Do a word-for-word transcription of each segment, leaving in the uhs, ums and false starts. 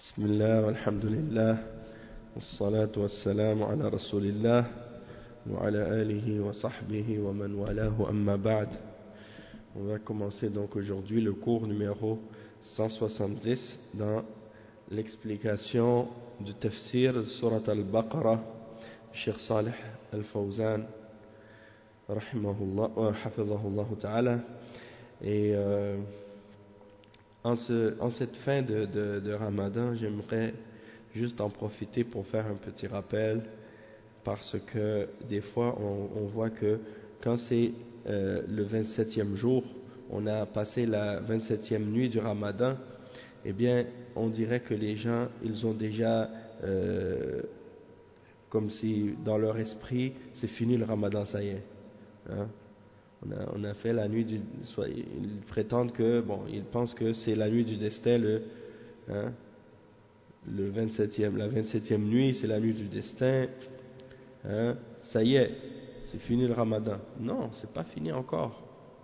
بسم الله والحمد لله والصلاة والسلام على رسول الله وعلى آله وصحبه ومن والاه أما بعد. On va commencer donc aujourd'hui le cours numéro cent soixante-dix dans l'explication du tafsir de Surat al-Baqarah, Cheikh Salih al-Fawzan rahimahullah wa hafizahullah ta'ala. Et euh, en, ce, en cette fin de, de, de Ramadan, j'aimerais juste en profiter pour faire un petit rappel, parce que des fois on, on voit que quand c'est euh, le vingt-septième jour, on a passé la vingt-septième nuit du Ramadan, eh bien on dirait que les gens, ils ont déjà euh, comme si dans leur esprit c'est fini le Ramadan, ça y est, hein? On a, on a fait la nuit du... Soit, ils prétendent que, bon, ils pensent que c'est la nuit du destin, le, hein, le vingt-septième, la vingt-septième nuit, c'est la nuit du destin, hein, ça y est, c'est fini le Ramadan. Non, c'est pas fini encore.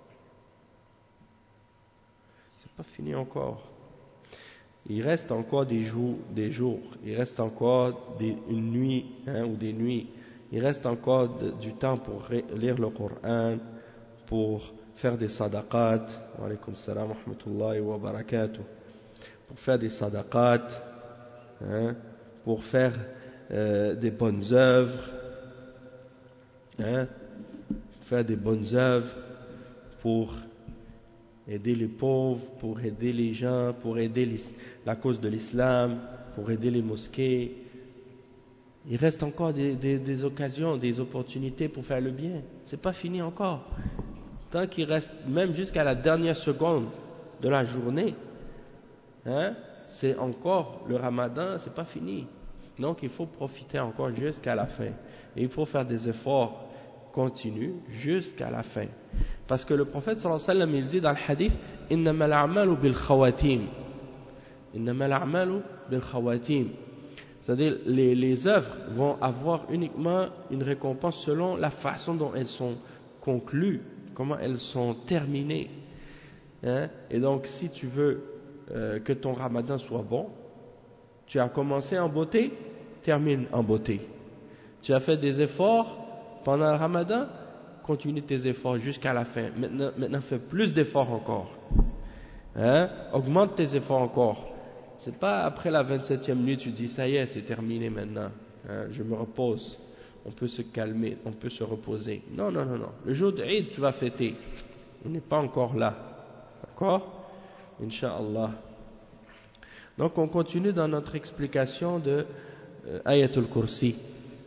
C'est pas fini encore. Il reste encore des jours, des jours. Il reste encore des, une nuit, hein, ou des nuits. Il reste encore de, du temps pour lire le Coran, pour faire des sadaqat, wa alaykum salam wa rahmatullahi wa barakatuh, pour faire des sadaqat, hein, pour faire euh, des bonnes œuvres, hein, faire des bonnes œuvres, pour aider les pauvres, pour aider les gens, pour aider la cause de l'islam, pour aider les mosquées. Il reste encore des, des, des occasions, des opportunités pour faire le bien. C'est pas fini encore. Tant qu'il reste, même jusqu'à la dernière seconde de la journée, hein, c'est encore le Ramadan, c'est pas fini. Donc il faut profiter encore jusqu'à la fin. Et il faut faire des efforts continus jusqu'à la fin. Parce que le prophète sallallahu alayhi wa sallam, il dit dans le hadith, innama al-a'malu bil khawatim. Innama al-a'malu bil khawatim. C'est-à-dire, les, les œuvres vont avoir uniquement une récompense selon la façon dont elles sont conclues, comment elles sont terminées. Hein? Et donc, si tu veux euh, que ton Ramadan soit bon, tu as commencé en beauté, termine en beauté. Tu as fait des efforts pendant le Ramadan, continue tes efforts jusqu'à la fin. Maintenant, maintenant fais plus d'efforts encore. Hein? Augmente tes efforts encore. C'est pas après la vingt-septième nuit, tu dis ça y est, c'est terminé maintenant, hein, je me repose, on peut se calmer, on peut se reposer. Non, non, non, non. Le jour de Eid, tu vas fêter. On n'est pas encore là. D'accord? Inch'Allah. Donc on continue dans notre explication de euh, Ayatul Kursi.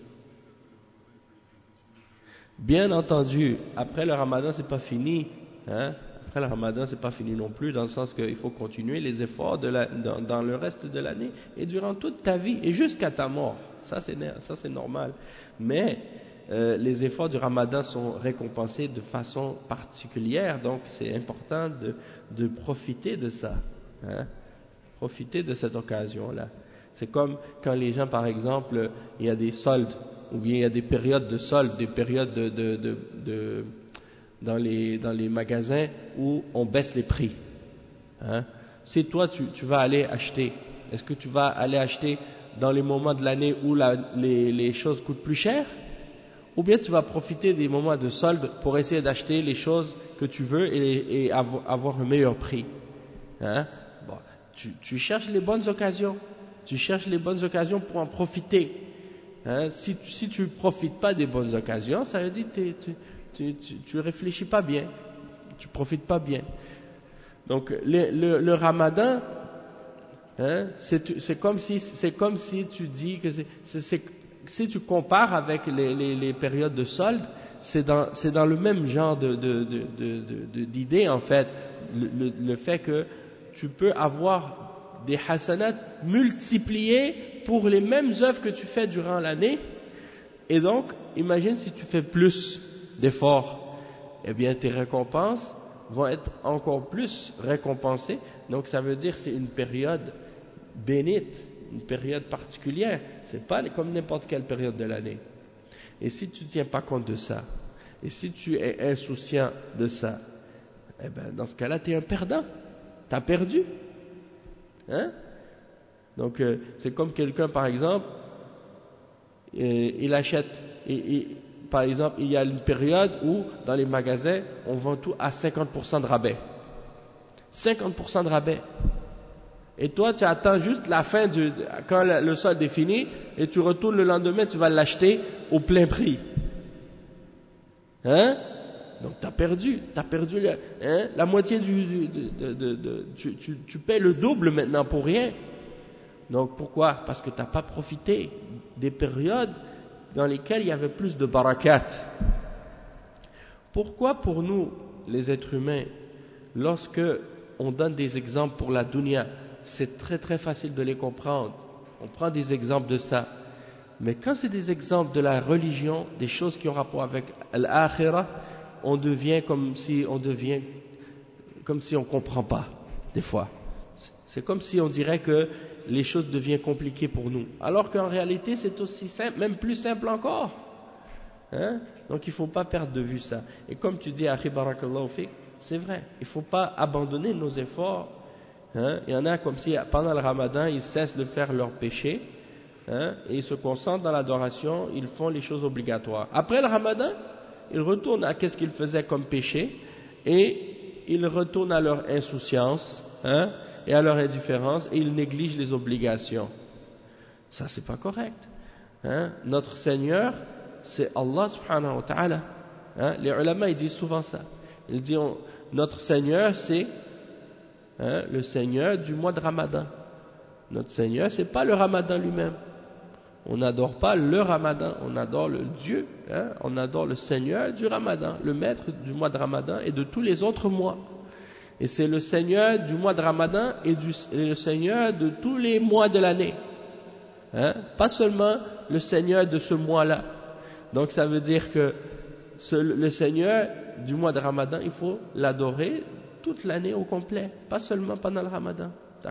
Bien entendu, après le Ramadan, c'est pas fini, hein. Après le Ramadan, c'est pas fini non plus, dans le sens qu'il faut continuer les efforts de la, dans, dans le reste de l'année et durant toute ta vie et jusqu'à ta mort. Ça, c'est ça, c'est normal. Mais euh, les efforts du Ramadan sont récompensés de façon particulière, donc c'est important de, de profiter de ça, hein, profiter de cette occasion-là. C'est comme quand les gens, par exemple, il y a des soldes ou bien il y a des périodes de soldes, des périodes de, de, de, de dans les, dans les magasins où on baisse les prix. Hein? Si toi tu, tu vas aller acheter, est-ce que tu vas aller acheter dans les moments de l'année où la, les, les choses coûtent plus cher, ou bien tu vas profiter des moments de solde pour essayer d'acheter les choses que tu veux et, et avoir un meilleur prix. Hein? Bon, tu, tu cherches les bonnes occasions, tu cherches les bonnes occasions pour en profiter. Hein? Si, si tu ne profites pas des bonnes occasions, ça veut dire que tu Tu, tu, tu réfléchis pas bien, tu profites pas bien. Donc le, le, le Ramadan, hein, c'est comme si c'est comme si tu dis que c'est, c'est, c'est, si tu compares avec les, les, les périodes de solde, c'est dans c'est dans le même genre de de de de, de d'idée en fait, le, le, le fait que tu peux avoir des hasanats multipliés pour les mêmes œuvres que tu fais durant l'année, et donc imagine si tu fais plus d'efforts, eh bien tes récompenses vont être encore plus récompensées. Donc ça veut dire que c'est une période bénite, une période particulière. C'est pas comme n'importe quelle période de l'année. Et si tu ne tiens pas compte de ça, et si tu es insouciant de ça, eh ben dans ce cas-là, tu es un perdant. Tu as perdu. Hein? Donc euh, c'est comme quelqu'un par exemple, euh, il achète, et, et, par exemple il y a une période où dans les magasins on vend tout à cinquante pour cent de rabais. cinquante pour cent de rabais. Et toi tu attends juste la fin du, quand le, le solde est fini et tu retournes le lendemain, tu vas l'acheter au plein prix. Hein? Donc tu as perdu, tu as perdu la, hein, la moitié du, du de, de, de, tu, tu, tu paies le double maintenant pour rien. Donc pourquoi? Parce que tu n'as pas profité des périodes dans lesquelles il y avait plus de barakat. Pourquoi pour nous, les êtres humains, lorsque on donne des exemples pour la dunya, c'est très très facile de les comprendre. On prend des exemples de ça. Mais quand c'est des exemples de la religion, des choses qui ont rapport avec l'akhirah, on devient comme si on devient comme si on comprend pas des fois. C'est comme si on dirait que les choses deviennent compliquées pour nous, alors qu'en réalité c'est aussi simple, même plus simple encore. Hein? Donc il faut pas perdre de vue ça. Et comme tu dis, Akhi Barakallahu Fik, c'est vrai, il faut pas abandonner nos efforts. Hein? Il y en a comme si pendant le Ramadan ils cessent de faire leurs péchés, hein? Et ils se concentrent dans l'adoration, ils font les choses obligatoires. Après le Ramadan, ils retournent à qu'est-ce qu'ils faisaient comme péché et ils retournent à leur insouciance, hein, et à leur indifférence et ils négligent les obligations. Ça c'est pas correct. Hein. Notre Seigneur, c'est Allah subhanahu wa ta'ala. Hein. Les ulama ils disent souvent ça. Ils disent on, notre Seigneur c'est, hein, le Seigneur du mois de Ramadan. Notre Seigneur c'est pas le Ramadan lui-même. On n'adore pas le Ramadan, on adore le Dieu, hein, on adore le Seigneur du Ramadan, le maître du mois de Ramadan et de tous les autres mois. Et c'est le Seigneur du mois de Ramadan et, du, et le Seigneur de tous les mois de l'année. Hein, pas seulement le Seigneur de ce mois-là. Donc ça veut dire que ce, le Seigneur du mois de Ramadan, il faut l'adorer toute l'année au complet, pas seulement pendant le Ramadan. D'accord ?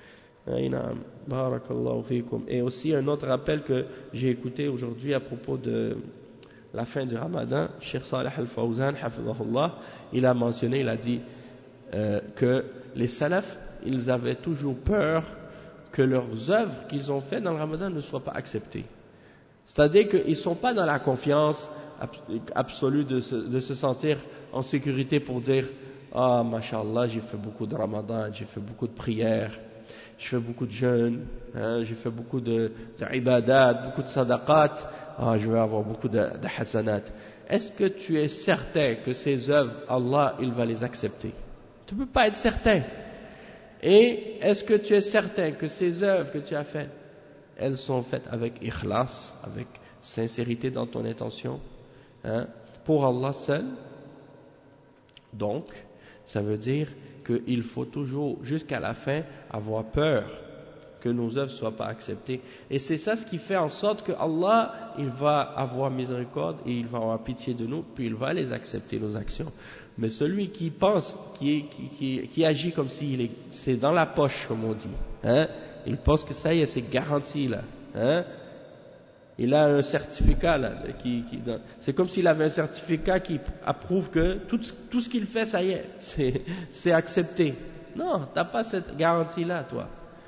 Et aussi un autre rappel que j'ai écouté aujourd'hui à propos de la fin du Ramadan, Cheikh Salih Al-Fawzan, hafidhahullah, il a mentionné, il a dit euh, que les salafs, ils avaient toujours peur que leurs œuvres qu'ils ont faites dans le Ramadan ne soient pas acceptées. C'est-à-dire qu'ils ne sont pas dans la confiance absolue de se, de se sentir en sécurité pour dire « Ah, mashallah, j'ai fait beaucoup de Ramadan, j'ai fait beaucoup de prières. » Je fais beaucoup de jeûnes, hein, j'ai fait beaucoup de, de ibadat, beaucoup de sadaqat, ah, je vais avoir beaucoup de, de hasanat. Est-ce que tu es certain que ces œuvres, Allah, il va les accepter? Tu ne peux pas être certain. Et est-ce que tu es certain que ces œuvres que tu as faites, elles sont faites avec ikhlas, avec sincérité dans ton intention, hein, pour Allah seul? Donc, ça veut dire qu'il faut toujours, jusqu'à la fin, avoir peur que nos œuvres ne soient pas acceptées. Et c'est ça ce qui fait en sorte que Allah, il va avoir miséricorde et il va avoir pitié de nous, puis il va les accepter, nos actions. Mais celui qui pense, qui, qui, qui, qui agit comme s'il est, c'est dans la poche, comme on dit, hein, il pense que ça y est, c'est garanti là, hein. Il a un certificat là, qui, qui, c'est comme s'il avait un certificat qui approuve que tout, tout ce qu'il fait, ça y est, c'est, c'est accepté. Non, t'as pas cette garantie-là, toi.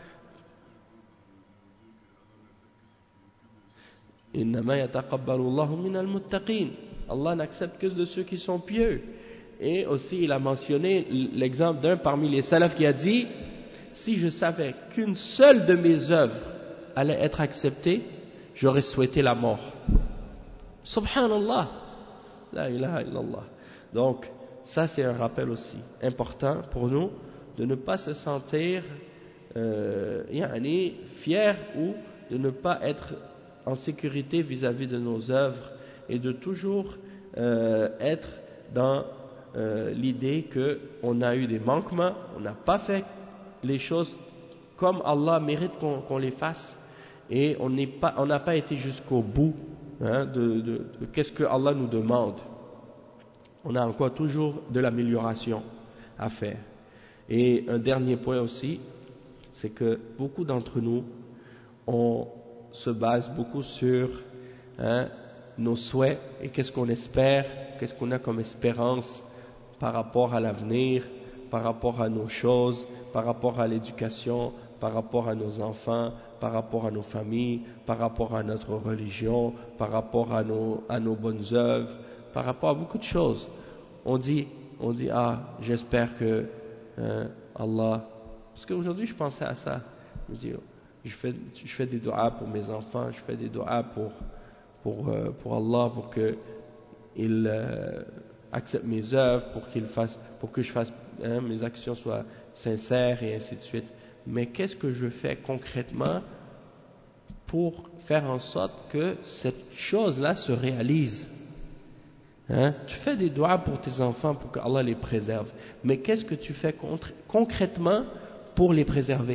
Innama yataqabbalu Allahu minal muttaqin. Allah n'accepte que de ceux qui sont pieux. Et aussi, il a mentionné l'exemple d'un parmi les salafs qui a dit, si je savais qu'une seule de mes œuvres allait être acceptée, j'aurais souhaité la mort. Subhanallah. La ilaha illallah. Donc, ça c'est un rappel aussi important pour nous, de ne pas se sentir euh, yani, fiers ou de ne pas être en sécurité vis-à-vis de nos œuvres et de toujours euh, être dans euh, l'idée qu'on a eu des manquements, on n'a pas fait les choses comme Allah mérite qu'on, qu'on les fasse. Et on n'est pas, on n'a pas été jusqu'au bout, hein, de, de, de qu'est-ce que Allah nous demande. On a encore toujours de l'amélioration à faire. Et un dernier point aussi, c'est que beaucoup d'entre nous, on se base beaucoup sur, hein, nos souhaits et qu'est-ce qu'on espère, qu'est-ce qu'on a comme espérance par rapport à l'avenir, par rapport à nos choses, par rapport à l'éducation, par rapport à nos enfants, par rapport à nos familles, par rapport à notre religion, par rapport à nos, à nos bonnes œuvres, par rapport à beaucoup de choses. On dit, on dit ah, j'espère que hein, Allah... Parce qu'aujourd'hui, je pensais à ça. Je dis, je fais, je fais des doigts pour mes enfants, je fais des doigts pour, pour, euh, pour Allah, pour que il euh, accepte mes œuvres, pour qu'il fasse, pour que je fasse, hein, mes actions soient sincères et ainsi de suite. Mais qu'est-ce que je fais concrètement pour faire en sorte que cette chose-là se réalise? Hein? Tu fais des doigts pour tes enfants pour que Allah les préserve. Mais qu'est-ce que tu fais concrètement pour les préserver?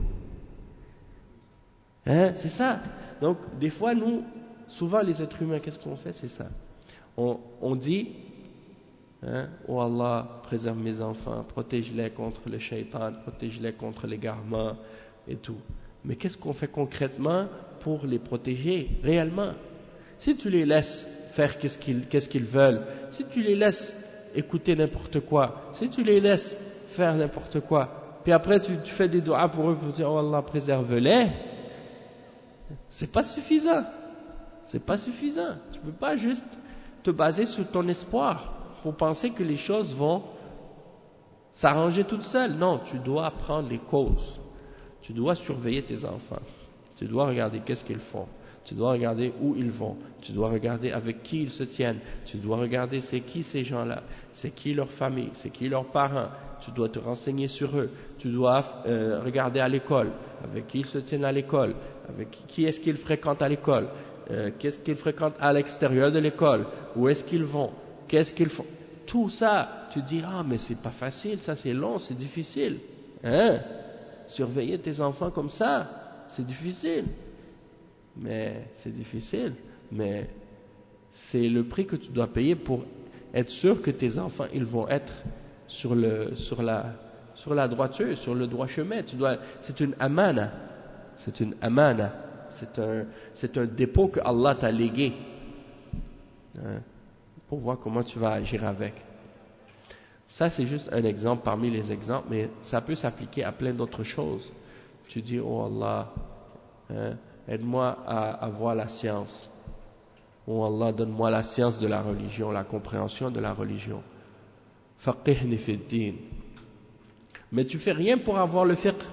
Hein? C'est ça. Donc, des fois, nous, souvent les êtres humains, qu'est-ce qu'on fait? C'est ça. On, on dit, hein, oh Allah, préserve mes enfants, protège-les contre le shaitan, protège-les contre l'égarement et tout. Mais qu'est-ce qu'on fait concrètement pour les protéger réellement? Si tu les laisses faire qu'est-ce qu'ils, qu'est-ce qu'ils veulent, si tu les laisses écouter n'importe quoi, si tu les laisses faire n'importe quoi, puis après tu, tu fais des doigts pour eux pour dire oh Allah préserve-les, c'est pas suffisant. C'est pas suffisant. Tu peux pas juste te baser sur ton espoir pour penser que les choses vont s'arranger toutes seules. Non, tu dois prendre les causes. Tu dois surveiller tes enfants. Tu dois regarder qu'est-ce qu'ils font. Tu dois regarder où ils vont. Tu dois regarder avec qui ils se tiennent. Tu dois regarder c'est qui ces gens-là. C'est qui leur famille. C'est qui leurs parents. Tu dois te renseigner sur eux. Tu dois euh, regarder à l'école. Avec qui ils se tiennent à l'école. Avec qui, qui est-ce qu'ils fréquentent à l'école. Euh, qu'est-ce qu'ils fréquentent à l'extérieur de l'école. Où est-ce qu'ils vont. Qu'est-ce qu'ils font. Tout ça, tu dis, ah mais c'est pas facile, ça c'est long, c'est difficile. Hein? Surveiller tes enfants comme ça, c'est difficile. Mais c'est difficile, mais c'est le prix que tu dois payer pour être sûr que tes enfants, ils vont être sur le, sur la, sur la droiture, sur le droit chemin. Tu dois, c'est une amana, c'est une amana, c'est un, c'est un dépôt que Allah t'a légué, hein, pour voir comment tu vas agir avec. Ça, c'est juste un exemple parmi les exemples, mais ça peut s'appliquer à plein d'autres choses. Tu dis, oh Allah, hein, aide-moi à avoir la science. Oh Allah, donne-moi la science de la religion, la compréhension de la religion. Faqihni fi d-din. Mais tu fais rien pour avoir le fiqh.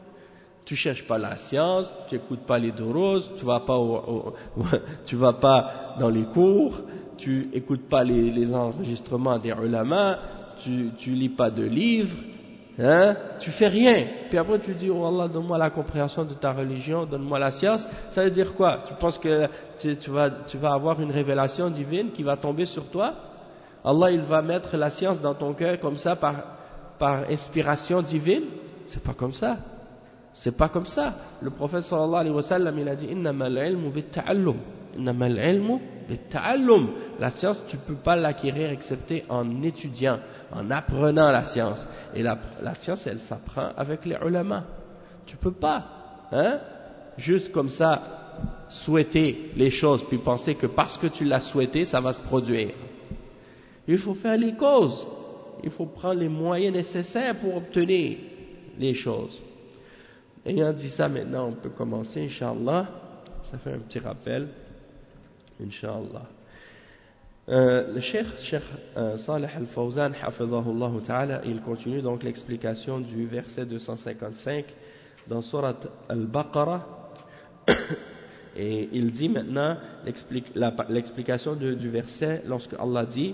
Tu cherches pas la science, tu écoutes pas les durus, tu vas pas au, au, tu vas pas dans les cours, tu écoutes pas les, les enregistrements des ulama, tu, tu lis pas de livres. Hein? Tu fais rien, puis après tu dis oh Allah donne-moi la compréhension de ta religion, donne-moi la science. Ça veut dire quoi? Tu penses que tu, tu, vas, tu vas avoir une révélation divine qui va tomber sur toi? Allah il va mettre la science dans ton cœur comme ça par, par inspiration divine? C'est pas comme ça. C'est pas comme ça. Le prophète sallallahu alayhi wa sallam il a dit innamal ilmu bit-ta'allum. Innamal ilmu bit-ta'allum. La science tu peux pas l'acquérir excepté en étudiant, en apprenant la science. Et la, la science, elle s'apprend avec les ulama. Tu peux pas, hein, juste comme ça, souhaiter les choses, puis penser que parce que tu l'as souhaité, ça va se produire. Il faut faire les causes. Il faut prendre les moyens nécessaires pour obtenir les choses. Ayant dit ça, maintenant, on peut commencer, Inch'Allah. Ça fait un petit rappel. Inch'Allah. Euh, le cheikh, cheikh euh, Salih al-Fawzan, hafidhahullah ta'ala, il continue donc l'explication du verset deux cent cinquante-cinq dans Surat al-Baqarah. Et il dit maintenant l'explication du verset lorsque Allah dit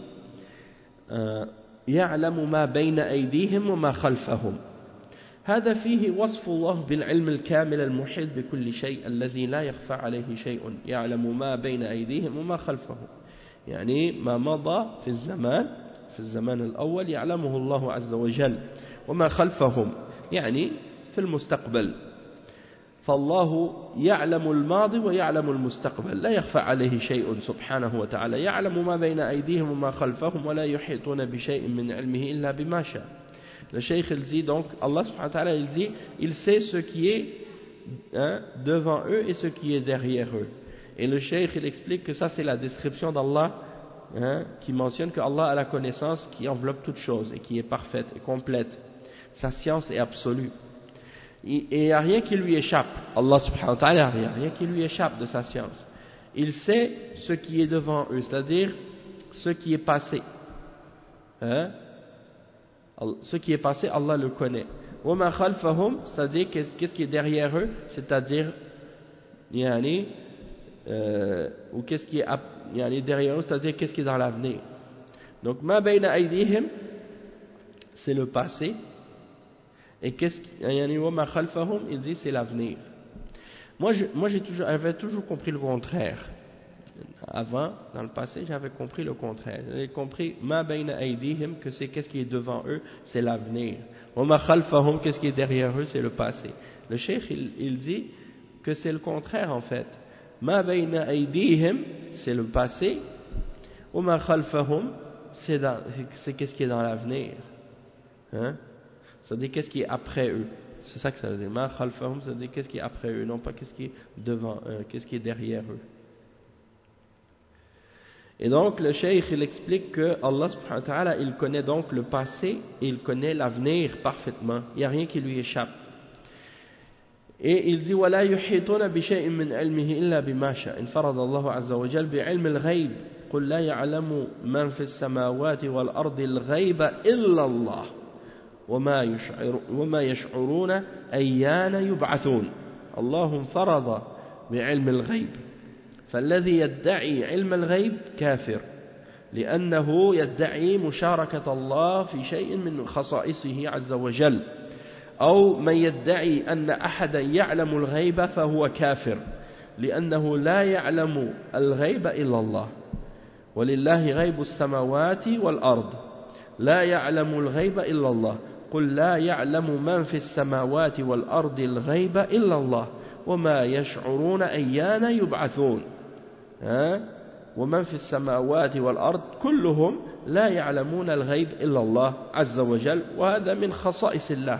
يَعْلَمُ مَا بَيْنَ أَيْدِيهِمْ وَمَا خَلْفَهُمْ هذا فيه وصف الله بالعلم الكامل المحيط بكل شيء الذي لا يخفى عليه شيء يعلم ما بين أيديهم وما خلفهم يعني ما مضى في الزمان في الزمان الأول يعلمه الله عز وجل وما خلفهم يعني في المستقبل فالله يعلم الماضي ويعلم المستقبل لا يخفى عليه شيء سبحانه وتعالى يعلم ما بين أيديهم وما خلفهم ولا يحيطون بشيء من علمه إلا بما شاء. Le cheikh il dit donc, Allah subhanahu wa ta'ala il dit, il sait ce qui est hein, devant eux et ce qui est derrière eux. Et le cheikh il explique que ça c'est la description d'Allah hein, qui mentionne que Allah a la connaissance qui enveloppe toute chose et qui est parfaite et complète. Sa science est absolue. Et il n'y a rien qui lui échappe. Allah subhanahu wa ta'ala, il n'y a rien qui lui échappe de sa science. Il sait ce qui est devant eux, c'est-à-dire ce qui est passé. Hein? Ce qui est passé, Allah le connaît. وَمَا خَلْفَهُمْ, c'est-à-dire qu'est-ce qui est derrière eux, c'est-à-dire yani, euh, ou qu'est-ce qui est yani, derrière eux, c'est-à-dire qu'est-ce qui est dans l'avenir. Donc مَا بَيْنَ أَيْدِيهِمْ, c'est le passé. Et qu'est-ce qui, yani, وَمَا خَلْفَهُمْ, il dit c'est l'avenir. Moi, je, moi j'ai toujours, j'avais toujours compris le contraire. Avant, dans le passé, j'avais compris le contraire. J'avais compris ma bayna aydihim, que c'est qu'est-ce qui est devant eux, c'est l'avenir. Wa ma khalfahum, qu'est-ce qui est derrière eux, c'est le passé. Le cheikh, il, il dit que c'est le contraire en fait. Ma bayna aydihim, c'est le passé. Wa ma khalfahum, c'est, dans, c'est qu'est-ce qui est dans l'avenir. Hein? Ça veut dire qu'est-ce qui est après eux. C'est ça que ça veut dire. Ma khalfahum, ça veut dire qu'est-ce qui est après eux, non pas qu'est-ce qui est devant eux, qu'est-ce qui est derrière eux. Et donc le cheikh il explique que Allah subhanahu wa ta'ala il connaît donc le passé et il connaît l'avenir parfaitement, il n'y a rien qui lui échappe. Et il dit وَلَا يُحِيطُونَ بِشَيْءٍ مِّنْ عِلْمِهِ إِلَّا بِمَا شَاءَ انفرد الله عز وجل بعلم الغيب قل لا يعلم من في السماوات والأرض الغيب إلا الله وما يشعر وما يشعرون أيان يبعثون. الله انفرد بعلم الغيب، فالذي يدعي علم الغيب كافر لأنه يدعي مشاركة الله في شيء من خصائصه عز وجل، أو من يدعي أن أحدا يعلم الغيب فهو كافر لأنه لا يعلم الغيب إلا الله، ولله غيب السماوات والأرض لا يعلم الغيب إلا الله قل لا يعلم من في السماوات والأرض الغيب إلا الله وما يشعرون أيان يبعثون. ومن في السماوات والأرض كلهم لا يعلمون الغيب إلا الله عز وجل وهذا من خصائص الله.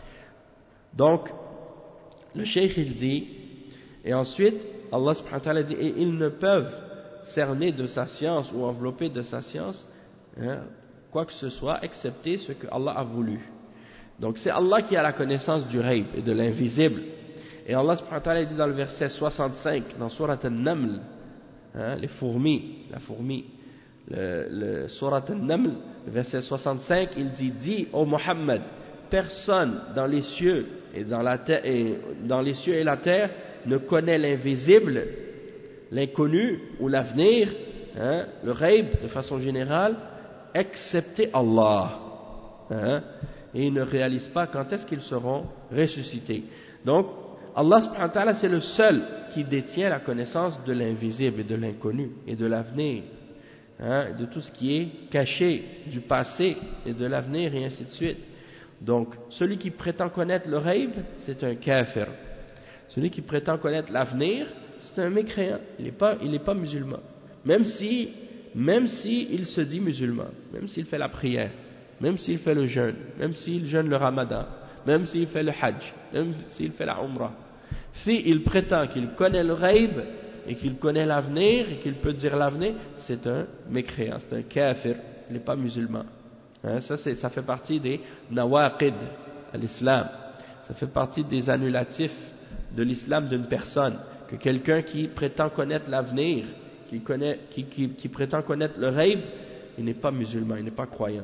Donc le cheikh il dit, et ensuite Allah subhanahu wa ta'ala dit, et ils ne peuvent cerner de sa science ou envelopper de sa science hein, quoi que ce soit excepté ce que Allah a voulu. Donc c'est Allah qui a la connaissance du ghaib et de l'invisible. Et Allah subhanahu wa ta'ala dit dans le verset soixante-cinq dans Surat An-Naml, hein, les fourmis, la fourmi, le, le Surat An-Naml, le verset soixante-cinq, il dit, dis ô Muhammad, personne dans les cieux et dans la terre et dans les cieux et la terre ne connaît l'invisible, l'inconnu ou l'avenir, hein, le ghaib de façon générale, excepté Allah. Hein, et ils ne réalisent pas quand est-ce qu'ils seront ressuscités. Donc, Allah subhanahu wa ta'ala, c'est le seul qui détient la connaissance de l'invisible et de l'inconnu et de l'avenir, hein, de tout ce qui est caché du passé et de l'avenir et ainsi de suite. Donc, celui qui prétend connaître le ghaib, c'est un kafir. Celui qui prétend connaître l'avenir, c'est un mécréant. Il n'est pas, il n'est pas musulman. Même si, même si il se dit musulman, même s'il fait la prière, même s'il fait le jeûne, même s'il jeûne le ramadan, même s'il fait le hajj, même s'il fait la umrah, s'il prétend qu'il connaît le ghaib et qu'il connaît l'avenir et qu'il peut dire l'avenir, c'est un mécréant, c'est un kafir, il n'est pas musulman. Hein, ça, c'est, ça fait partie des nawaqid à l'islam, ça fait partie des annulatifs de l'islam d'une personne, que quelqu'un qui prétend connaître l'avenir, qui, connaît, qui, qui, qui prétend connaître le ghaib, il n'est pas musulman, il n'est pas croyant.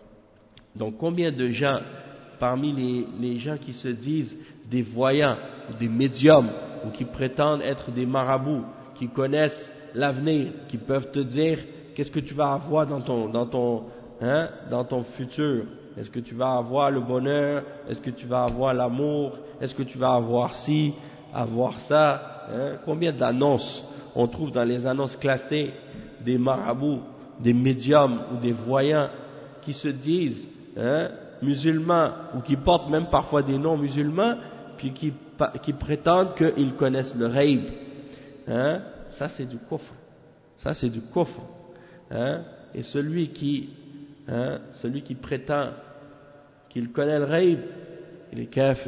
Donc combien de gens parmi les, les gens qui se disent des voyants, ou des médiums, ou qui prétendent être des marabouts, qui connaissent l'avenir, qui peuvent te dire qu'est-ce que tu vas avoir dans ton, dans ton, hein, dans ton futur. Est-ce que tu vas avoir le bonheur? Est-ce que tu vas avoir l'amour? Est-ce que tu vas avoir ci, avoir ça? Hein? Combien d'annonces on trouve dans les annonces classées des marabouts, des médiums ou des voyants qui se disent hein, musulmans ou qui portent même parfois des noms musulmans puis qui, qui prétendent qu'ils connaissent le ghaib. Hein? Ça c'est du kufr. Ça c'est du kufr. Hein? Et celui qui, hein, celui qui prétend qu'il connaît le ghaib, il est kafir.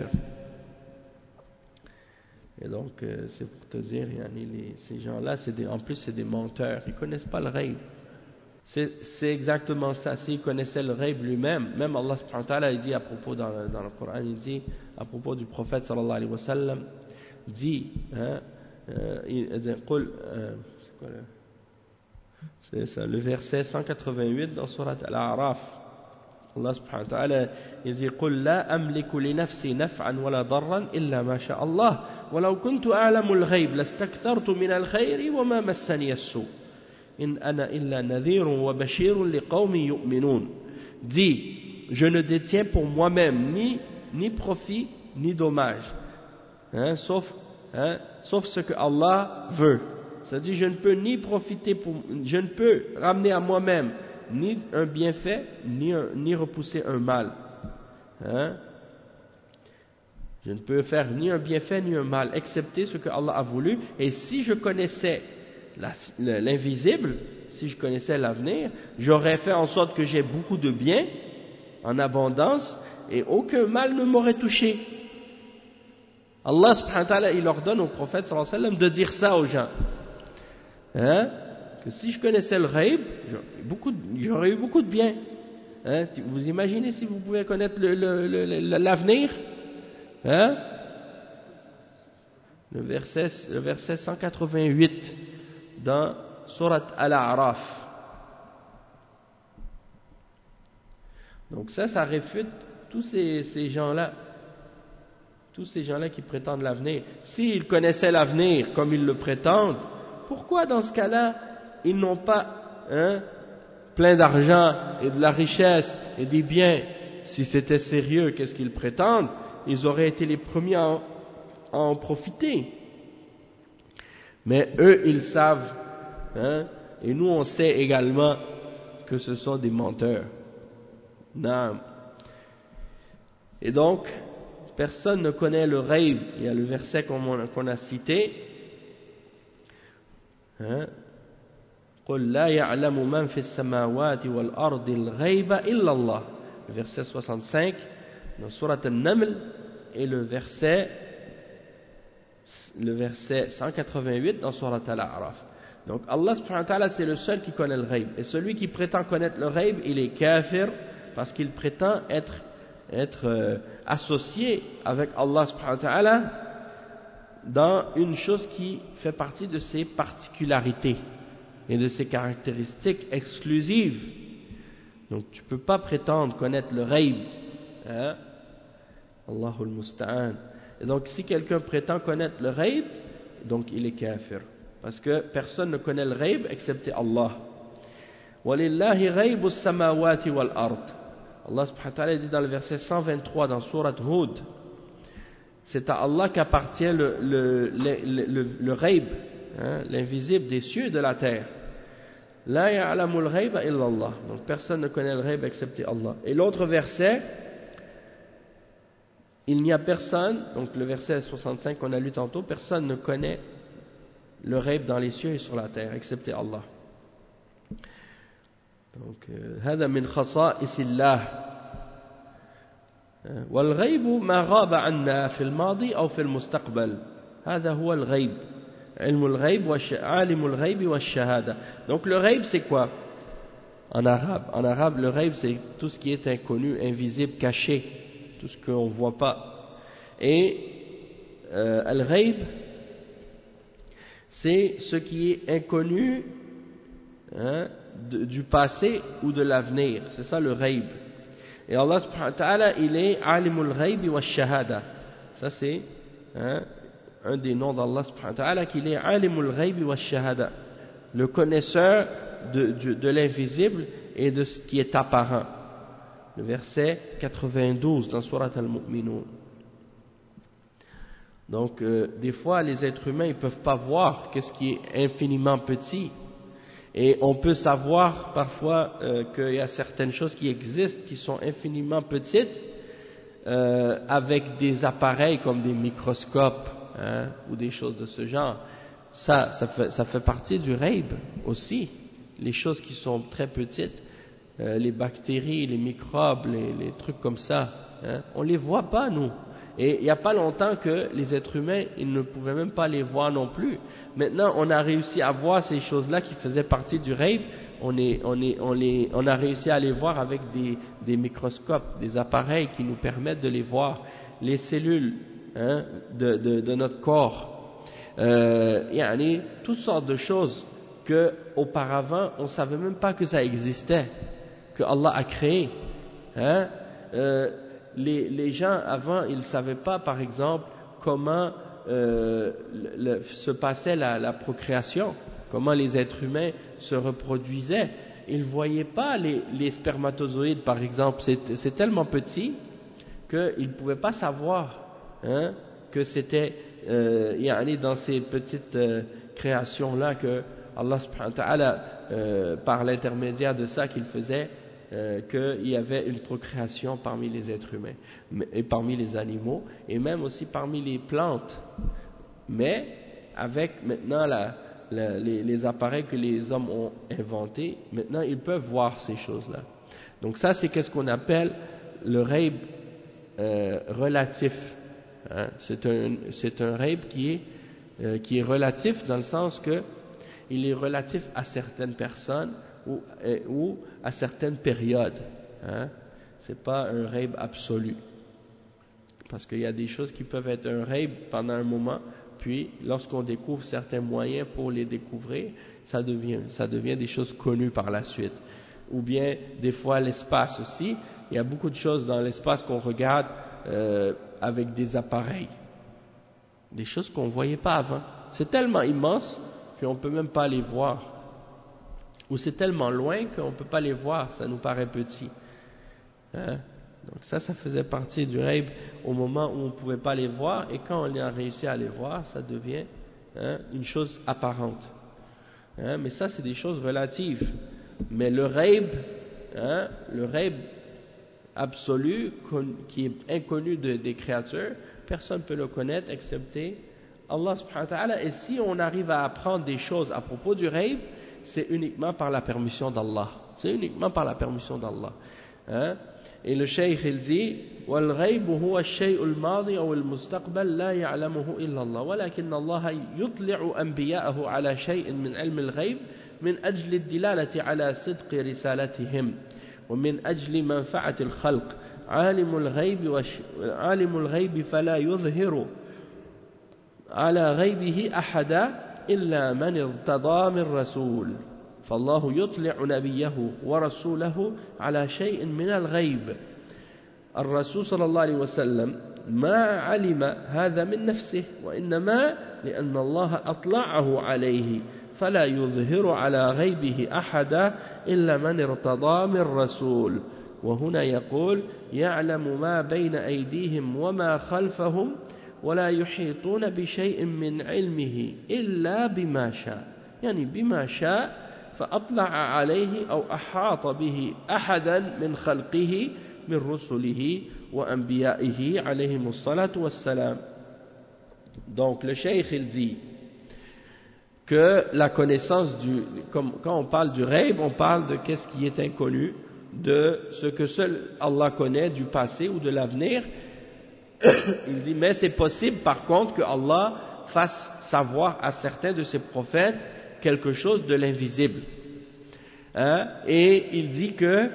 Et donc, euh, c'est pour te dire, yani, les, ces gens-là, c'est des, en plus, c'est des menteurs. Ils ne connaissent pas le ghaib. C'est, c'est exactement ça. S'il connaissait le ghaib lui-même, même Allah subhanahu wa ta'ala, il dit à propos dans, dans le Coran, il dit à propos du prophète sallallahu alayhi wa sallam, dit, hein, euh, il dit, qul, euh, c'est quoi le, c'est ça, le verset cent quatre-vingt-huit dans surat Al-A'raf. Allah subhanahu wa ta'ala, il dit, qul la amliku li nafsi naf'an wa la darran illa ma sha Allah, wa law kuntu a'lamu al-ghayb lastakthartu min al-khayri wa ma massani as-su'. In ana illa nadhirun wa bashirun liqawmin yu'minun. Dit, je ne détiens pour moi-même ni, ni profit ni dommage, hein, sauf, hein, sauf ce que Allah veut. C'est-à-dire, je ne peux ni profiter pour, je ne peux ramener à moi-même ni un bienfait ni, un, ni repousser un mal. Hein. Je ne peux faire ni un bienfait ni un mal, excepté ce que Allah a voulu. Et si je connaissais La, l'invisible, si je connaissais l'avenir, j'aurais fait en sorte que j'ai beaucoup de biens en abondance et aucun mal ne m'aurait touché. Allah subhanahu wa ta'ala, il ordonne au prophète sallallahu alayhi wa sallam de dire ça aux gens, hein, que si je connaissais le ghaib, j'aurais eu beaucoup de biens, hein. Vous imaginez si vous pouvez connaître le, le, le, l'avenir, hein? Le verset, le verset cent quatre-vingt-huit dans Surat Al-A'raf. Donc ça, ça réfute tous ces, ces gens-là, tous ces gens-là qui prétendent l'avenir. S'ils connaissaient l'avenir comme ils le prétendent, pourquoi dans ce cas-là, ils n'ont pas, hein, plein d'argent et de la richesse et des biens? Si c'était sérieux, qu'est-ce qu'ils prétendent? Ils auraient été les premiers à en, à en profiter. Mais eux, ils savent, hein, et nous, on sait également que ce sont des menteurs. Non. Et donc, personne ne connaît le ghaib. Il y a le verset qu'on, qu'on a cité. Hein? قُلْ لَا يَعْلَمُ مَنْ فِي السَّمَاوَاتِ وَالْأَرْضِ الْغَيْبَ إِلَّا اللَّهِ. Le verset soixante-cinq dans Surat An-Naml et le verset le verset cent quatre-vingt-huit dans Surat Al-A'raf. Donc Allah subhanahu wa ta'ala, c'est le seul qui connaît le ghaib. Et celui qui prétend connaître le ghaib, il est kafir parce qu'il prétend être, être euh, associé avec Allah subhanahu wa ta'ala dans une chose qui fait partie de ses particularités et de ses caractéristiques exclusives. Donc tu ne peux pas prétendre connaître le ghaib, hein? Allahul Musta'an. Et donc si quelqu'un prétend connaître le ghaib, donc il est kafir, parce que personne ne connaît le ghaib excepté Allah. Walillahi ghaibus samawati wal ard. Allah subhanahu wa ta'ala dit dans le verset cent vingt-trois dans Surat Hud, c'est à Allah qu'appartient le, le, le, le, le ghaib, hein, l'invisible des cieux et de la terre. La ya'lamul ghaiba illa Allah. Donc personne ne connaît le ghaib excepté Allah. Et l'autre verset, il n'y a personne, donc le verset soixante-cinq qu'on a lu tantôt, personne ne connaît le ghaib dans les cieux et sur la terre, excepté Allah. Donc, هذا من خصائص الله. والغيب ما غاب عنا في الماضي أو في المستقبل. هذا هو الغيب. علم الغيب عالم الغيب والشهادة. Donc le ghaib c'est quoi? En arabe, en arabe le ghaib c'est tout ce qui est inconnu, invisible, caché, tout ce qu'on ne voit pas. Et euh, al-ghaib, c'est ce qui est inconnu, hein, de, du passé ou de l'avenir. C'est ça le ghaib. Et Allah subhanahu wa ta'ala, il est alimul ghaib wa shahada. Ça c'est, hein, un des noms d'Allah subhanahu wa ta'ala, qu'il est alimul ghaib wa shahada, le connaisseur de, de, de l'invisible et de ce qui est apparent. Le verset quatre-vingt-douze dans Surat Al-Mu'minun. Donc, euh, des fois, les êtres humains, ils ne peuvent pas voir qu'est-ce qui est infiniment petit. Et on peut savoir parfois euh, qu'il y a certaines choses qui existent, qui sont infiniment petites, euh, avec des appareils comme des microscopes, hein, ou des choses de ce genre. Ça, ça fait, ça fait partie du ghaib aussi. Les choses qui sont très petites, euh, les bactéries, les microbes, les, les trucs comme ça, hein, on les voit pas nous. Et il n'y a pas longtemps que les êtres humains, ils ne pouvaient même pas les voir non plus. Maintenant, on a réussi à voir ces choses-là qui faisaient partie du ghaib. On, est, on, est, on, les, on a réussi à les voir avec des, des microscopes, des appareils qui nous permettent de les voir, les cellules hein, de, de, de notre corps. Euh, yani, toutes sortes de choses que auparavant on ne savait même pas que ça existait, que Allah a créé. Hein? Euh, les, les gens avant, ils ne savaient pas, par exemple, comment euh, le, le, se passait la, la procréation, comment les êtres humains se reproduisaient. Ils ne voyaient pas les, les spermatozoïdes, par exemple. C'est, c'est tellement petit qu'ils ne pouvaient pas savoir hein, que c'était euh, yani dans ces petites euh, créations-là que Allah subhanahu wa ta'ala, euh, par l'intermédiaire de ça qu'il faisait, euh, qu'il y avait une procréation parmi les êtres humains et parmi les animaux et même aussi parmi les plantes. Mais avec maintenant la, la, les, les appareils que les hommes ont inventés, maintenant ils peuvent voir ces choses-là. Donc ça c'est qu'est-ce qu'on appelle le ghaib euh, relatif. Hein? C'est un, c'est un ghaib qui est, euh, qui est relatif dans le sens que il est relatif à certaines personnes ou, et, ou à certaines périodes. Hein? Ce n'est pas un ghaib absolu. Parce qu'il y a des choses qui peuvent être un ghaib pendant un moment, puis lorsqu'on découvre certains moyens pour les découvrir, ça devient, ça devient des choses connues par la suite. Ou bien, des fois, l'espace aussi. Il y a beaucoup de choses dans l'espace qu'on regarde euh, avec des appareils. Des choses qu'on ne voyait pas avant. C'est tellement immense qu'on ne peut même pas les voir. Ou c'est tellement loin qu'on ne peut pas les voir, ça nous paraît petit. Hein? Donc ça, ça faisait partie du ghaib au moment où on ne pouvait pas les voir, et quand on a réussi à les voir, ça devient hein, une chose apparente. Hein? Mais ça, c'est des choses relatives. Mais le ghaib, hein, le ghaib absolu, qui est inconnu de, des créatures, personne ne peut le connaître excepté Allah subhanahu wa ta'ala. Et si on arrive à apprendre des choses à propos du ghaib, c'est uniquement par la permission d'Allah. C'est uniquement par la permission d'Allah. Hein? Et le cheikh il dit وَالْغَيْبُ هُوَ الشَّيْءُ الْمَاضِي أو المستقبل لا يعلمه إلا الله ولكن الله يطلع أنبياءه على شيء من علم الغيب من أجل الدلالة على صدق رسالتهم ومن أجل منفعة الخلق عالم الغيب وش... عالم الغيب فلا يظهر على غيبه أحدا إلا من ارتضى من رسول فالله يطلع نبيه ورسوله على شيء من الغيب الرسول صلى الله عليه وسلم ما علم هذا من نفسه وإنما لأن الله أطلعه عليه فلا يظهر على غيبه أحدا إلا من ارتضى من رسول وهنا يقول يعلم ما بين أيديهم وما خلفهم ولا يحيطون بشيء من علمه إلا بما شاء يعني بما شاء فأطلع عليه أو أحاط به أحدا من خلقه من رسله وأنبيائه عليهم الصلاة والسلام. Donc le cheikh il dit que la connaissance du, comme, quand on parle du ghaib, on parle de qu'est-ce qui est inconnu, de ce que seul Allah connaît du passé ou de l'avenir. Il dit mais c'est possible par contre que Allah fasse savoir à certains de ses prophètes quelque chose de l'invisible. Hein? Et il dit que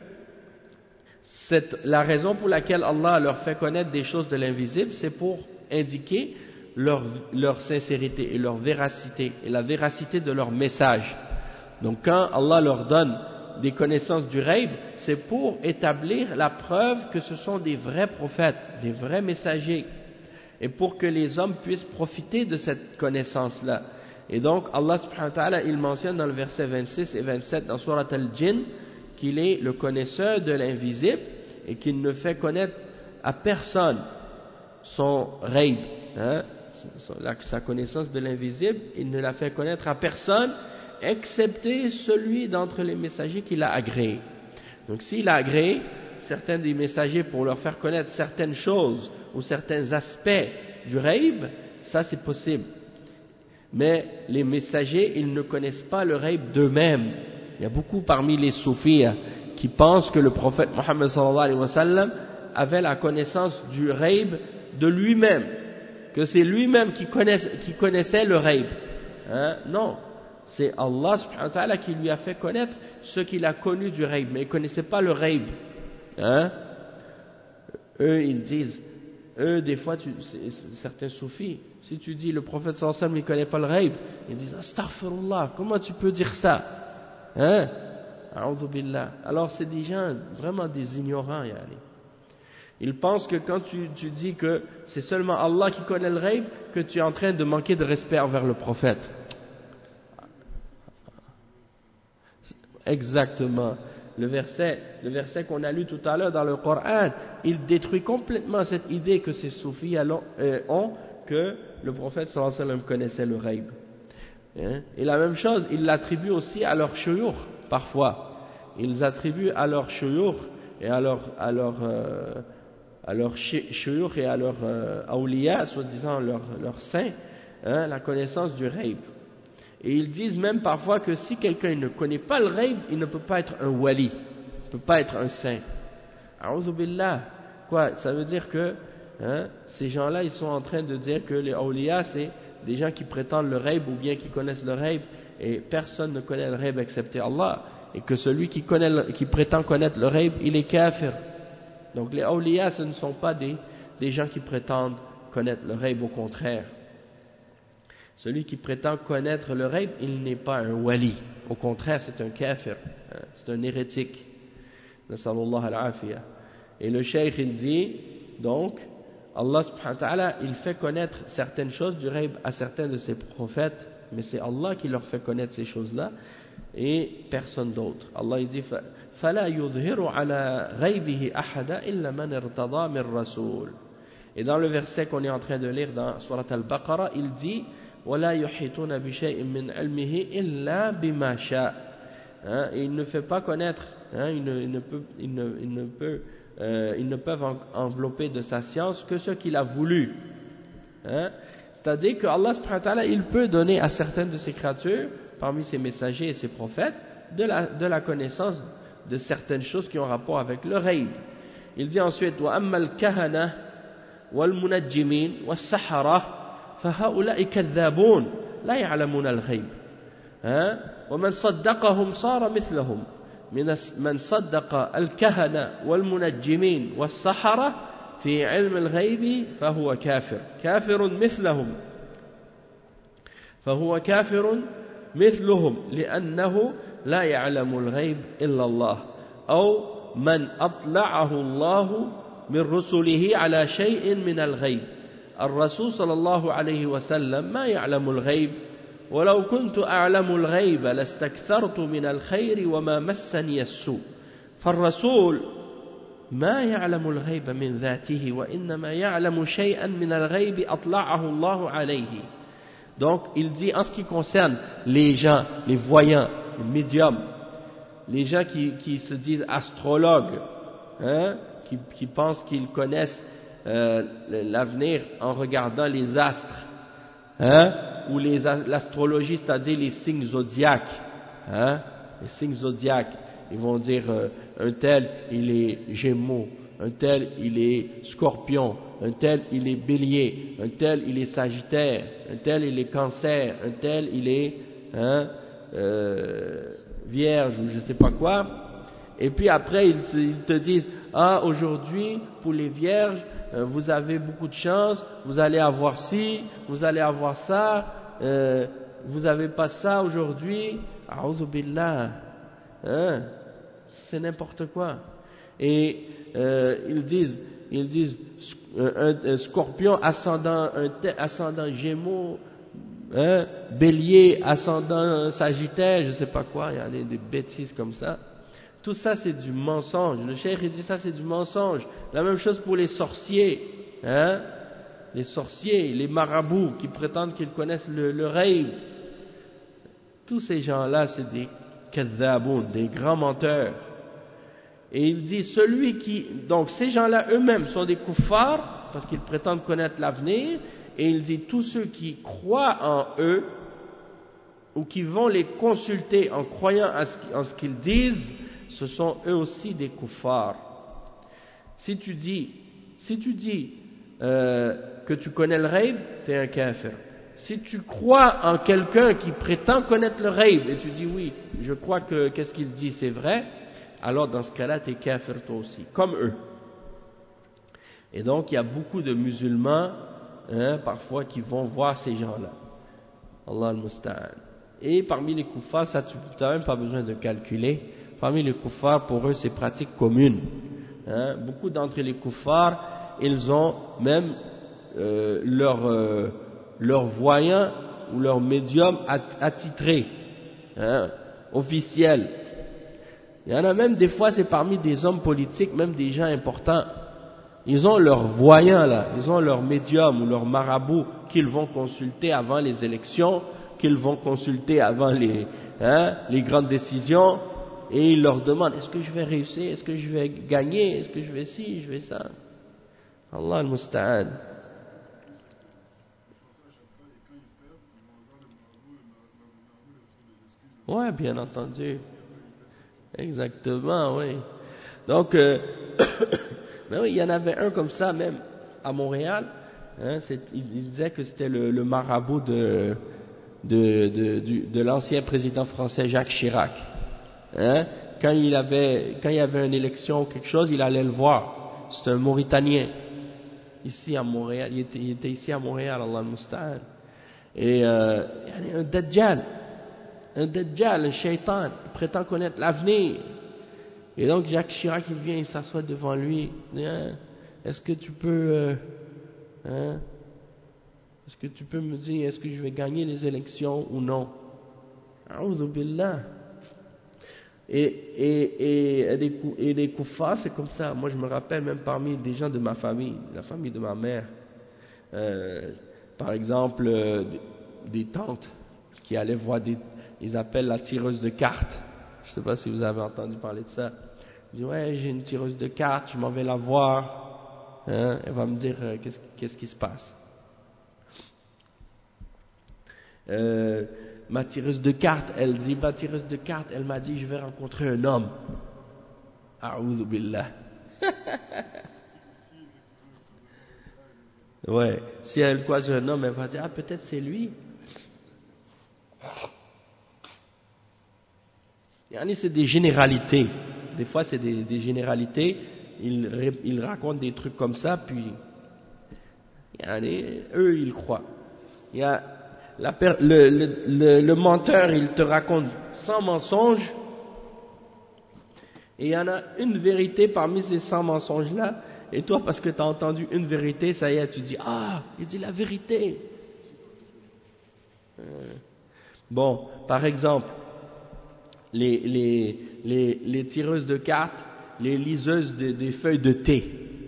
cette, la raison pour laquelle Allah leur fait connaître des choses de l'invisible, c'est pour indiquer leur, leur sincérité et leur véracité, et la véracité de leur message. Donc quand Allah leur donne des connaissances du ghaib, c'est pour établir la preuve que ce sont des vrais prophètes, des vrais messagers, et pour que les hommes puissent profiter de cette connaissance-là. Et donc Allah subhanahu wa ta'ala, il mentionne dans le verset vingt-six et vingt-sept dans Surat Al-Jinn qu'il est le connaisseur de l'invisible et qu'il ne fait connaître à personne son ghaib, hein, sa connaissance de l'invisible, il ne la fait connaître à personne excepté celui d'entre les messagers qu'il a agréé. Donc s'il a agréé certains des messagers pour leur faire connaître certaines choses ou certains aspects du ghaib, ça c'est possible. Mais les messagers, ils ne connaissent pas le ghaib d'eux-mêmes. Il y a beaucoup parmi les soufis qui pensent que le prophète Mohammed sallallahu alayhi wa sallam avait la connaissance du ghaib de lui-même, que c'est lui-même qui, qui connaissait le ghaib. Hein? Non, c'est Allah subhanahu wa ta'ala qui lui a fait connaître ce qu'il a connu du ghaib, mais il ne connaissait pas le ghaib. Hein? Eux, ils disent, eux, des fois, tu, certains soufis, si tu dis le prophète sallallahu alayhi wa sallam, il ne connaît pas le ghaib, ils disent, astaghfirullah, comment tu peux dire ça? Hein? A'udhu billah. Alors, c'est des gens, vraiment des ignorants, yani. Ils pensent que quand tu, tu dis que c'est seulement Allah qui connaît le ghaib, que tu es en train de manquer de respect envers le prophète. Exactement. Le verset, le verset qu'on a lu tout à l'heure dans le Coran, il détruit complètement cette idée que ces soufis ont, que le prophète sallallahu alayhi wa sallam connaissait le ghaib. Hein? Et la même chose, ils l'attribuent aussi à leur shuyukh, parfois. Ils attribuent à leur shuyukh et à leur, à leur, euh, à leur shuyukh et à leur euh, awliya, soi-disant leurs leur saints, hein, la connaissance du ghaib. Et ils disent même parfois que si quelqu'un ne connaît pas le ghaib, il ne peut pas être un wali, il ne peut pas être un saint. A'udhu billah. Quoi? Ça veut dire que hein, ces gens-là, ils sont en train de dire que les awliya, c'est des gens qui prétendent le ghaib ou bien qui connaissent le ghaib, et personne ne connaît le ghaib excepté Allah, et que celui qui, connaît le, qui prétend connaître le ghaib, il est kafir. Donc les awliya, ce ne sont pas des, des gens qui prétendent connaître le ghaib, au contraire. Celui qui prétend connaître le ghaib, il n'est pas un wali. Au contraire, c'est un kafir, c'est un hérétique. Nasallallahu al-afiyah. Et le cheikh, il dit, donc, Allah subhanahu wa ta'ala, il fait connaître certaines choses du ghaib à certains de ses prophètes, mais c'est Allah qui leur fait connaître ces choses-là, et personne d'autre. Allah, il dit, فَلَا يُظْهِرُ عَلَى غَيْبِهِ أَحَدًا إِلَّا مَنْ ارْتَضَى مِنْ رَسُولٍ. Et dans le verset qu'on est en train de lire dans Surat al-Baqarah, il dit, وَلَا يُحِيطُونَ بِشَيْءٍ مِّنْ عِلْمِهِ إِلَّا بِمَا شَاءَ. Hein, il ne fait pas connaître, hein, il, ne, il, ne peut, il, ne, il, ne peut, euh, ils ne peuvent en, envelopper de sa science que ce qu'il a voulu. Hein, c'est-à-dire que Allah subhanahu wa ta'ala, il peut donner à certaines de ses créatures, parmi ses messagers et ses prophètes, de la, de la connaissance de certaines choses qui ont rapport avec le ghaib. Il dit ensuite, وَأَمَّا الْكَهَنَةِ وَالْمُنَجِّمِينَ وَالسَّحَرَةِ فهؤلاء كذابون لا يعلمون الغيب ومن صدقهم صار مثلهم من صدق الكهنة والمنجمين والسحرة في علم الغيب فهو كافر كافر مثلهم فهو كافر مثلهم لأنه لا يعلم الغيب إلا الله أو من أطلعه الله من رسله على شيء من الغيب. الرسول صلى الله عليه وسلم ما يعلم الغيب ولو كنت أعلم الغيب لاستكثرت من الخير وما مسني السوء فالرسول ما يعلم الغيب من ذاته وإنما يعلم شيئا من الغيب أطلعه الله عليه. Donc il dit en ce qui concerne les gens, les voyants, les médiums, les gens qui, qui se disent astrologues, hein, qui, qui pensent qu'ils connaissent Euh, l'avenir en regardant les astres, hein, ou les, l'astrologie, c'est-à-dire les signes zodiaques, hein, les signes zodiaques, ils vont dire euh, un tel il est Gémeaux, un tel il est Scorpion, un tel il est Bélier, un tel il est Sagittaire, un tel il est Cancer, un tel il est hein, euh, Vierge ou je sais pas quoi, et puis après ils, ils te disent ah aujourd'hui pour les Vierges vous avez beaucoup de chance, vous allez avoir ci, vous allez avoir ça, euh, vous n'avez pas ça aujourd'hui, a'udhu billah, hein, c'est n'importe quoi. Et euh, ils disent, ils disent un, un Scorpion ascendant, un ascendant Gémeaux, hein, Bélier ascendant Sagittaire, je sais pas quoi, il y a des, des bêtises comme ça. Tout ça c'est du mensonge. Le cheikh il dit ça c'est du mensonge. La même chose pour les sorciers, hein? Les sorciers, les marabouts qui prétendent qu'ils connaissent le, le ghaib. Tous ces gens-là c'est des kadhaboun, des grands menteurs. Et il dit celui qui, donc ces gens-là eux-mêmes sont des kuffars parce qu'ils prétendent connaître l'avenir. Et il dit tous ceux qui croient en eux ou qui vont les consulter en croyant en ce qu'ils disent, ce sont eux aussi des kuffars. Si tu dis, si tu dis euh, que tu connais le ghaib, tu es un kafir. Si tu crois en quelqu'un qui prétend connaître le ghaib et tu dis oui, je crois que qu'est-ce qu'il dit c'est vrai, alors dans ce cas-là tu es kafir toi aussi, comme eux. Et donc il y a beaucoup de musulmans hein, parfois qui vont voir ces gens-là. Allah al-Musta'an. Et parmi les kuffars, ça tu n'as même pas besoin de calculer. Parmi les kuffars, pour eux c'est pratique commune. Hein, beaucoup d'entre les kuffars, ils ont même euh, leur, euh, leur voyant ou leur médium attitré, hein, officiel. Il y en a même des fois, c'est parmi des hommes politiques, même des gens importants. Ils ont leur voyant là, ils ont leur médium ou leur marabout qu'ils vont consulter avant les élections, qu'ils vont consulter avant les, hein, les grandes décisions, et ils leur demandent est-ce que je vais réussir, est-ce que je vais gagner, est-ce que je vais ci, je vais ça. Allah al-Musta'an. Ouais, bien entendu. Exactement, oui. Donc, euh, ben oui, il y en avait un comme ça même à Montréal. Hein, il, il disait que c'était le, le marabout de, de, de, de, de l'ancien président français Jacques Chirac. Hein, quand il avait, quand il y avait une élection ou quelque chose, il allait le voir. C'était un Mauritanien ici à Montréal. Il était, il était ici à Montréal, Allah al-Musta'an. Et euh, il y a un Dajjal. Un Dajjal, un shaitan, il prétend connaître l'avenir. Et donc Jacques Chirac, il vient, il s'assoit devant lui. Il dit, hein, est-ce que tu peux, euh, hein, est-ce que tu peux me dire, est-ce que je vais gagner les élections ou non? A'udhu billah. Et, et, et, et des, et des kuffars, c'est comme ça. Moi, je me rappelle même parmi des gens de ma famille, la famille de ma mère, euh, par exemple, euh, des tantes qui allaient voir des, ils appellent la tireuse de cartes. Je ne sais pas si vous avez entendu parler de ça. Je dis, ouais, j'ai une tireuse de cartes, je m'en vais la voir. Hein, elle va me dire euh, qu'est-ce, qu'est-ce qui se passe. Euh, ma tireuse de cartes, elle dit, ma tireuse de cartes, elle m'a dit, je vais rencontrer un homme. A'udhu billah. Ouais, si elle croise un homme, elle va dire, ah, peut-être c'est lui. Yani, c'est des généralités. Des fois, c'est des, des généralités. Ils, ils racontent des trucs comme ça, puis yani, eux, ils croient. Il y a la, le, le, le, le menteur, il te raconte cent mensonges, et il y en a une vérité parmi ces cent mensonges-là, et toi, parce que tu as entendu une vérité, ça y est, tu dis, ah, il dit la vérité. Euh, bon, par exemple, Les, les, les, les tireuses de cartes, les liseuses de, des feuilles de thé.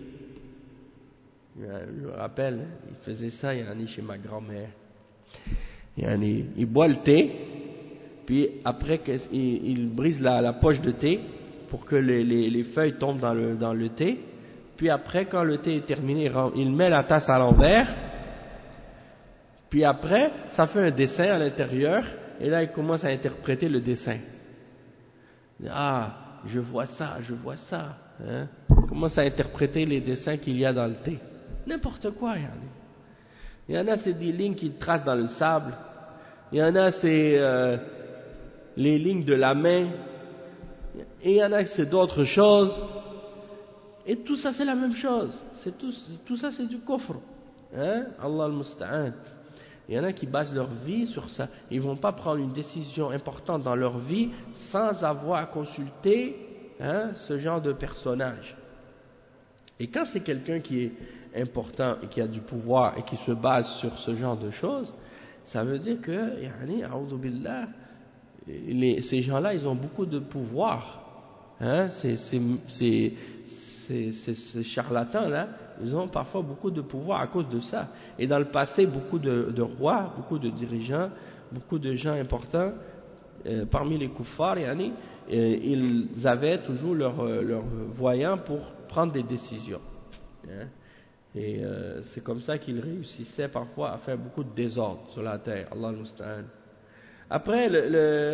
Je me rappelle, il faisait ça, il y en a chez ma grand-mère. Il, y en a, il boit le thé, puis après il, il brise la, la poche de thé pour que les, les, les feuilles tombent dans le, dans le thé. Puis après, quand le thé est terminé, il met la tasse à l'envers. Puis après, ça fait un dessin à l'intérieur, et là il commence à interpréter le dessin. Ah, je vois ça, je vois ça. Hein? Commence à interpréter les dessins qu'il y a dans le thé. N'importe quoi, il y en a. Il y en a, c'est des lignes qu'il trace dans le sable. Il y en a, c'est euh, les lignes de la main. Et il y en a, c'est d'autres choses. Et tout ça, c'est la même chose. C'est tout, tout ça, c'est du kufr. Hein? Allah al-Musta'an. Il y en a qui basent leur vie sur ça. Ils ne vont pas prendre une décision importante dans leur vie sans avoir consulté hein, ce genre de personnage. Et quand c'est quelqu'un qui est important et qui a du pouvoir et qui se base sur ce genre de choses, ça veut dire que, yani, a'udhu billah, les, ces gens-là, ils ont beaucoup de pouvoir. Hein, ces, ces, ces, ces, ces, ces charlatans-là, ils ont parfois beaucoup de pouvoir à cause de ça. Et dans le passé, beaucoup de, de rois, beaucoup de dirigeants, beaucoup de gens importants, euh, parmi les kuffars, yani, euh, ils avaient toujours leur, leur voyant pour prendre des décisions. Hein. Et euh, c'est comme ça qu'ils réussissaient parfois à faire beaucoup de désordre sur la terre. Allah al-Musta'an. Après, le,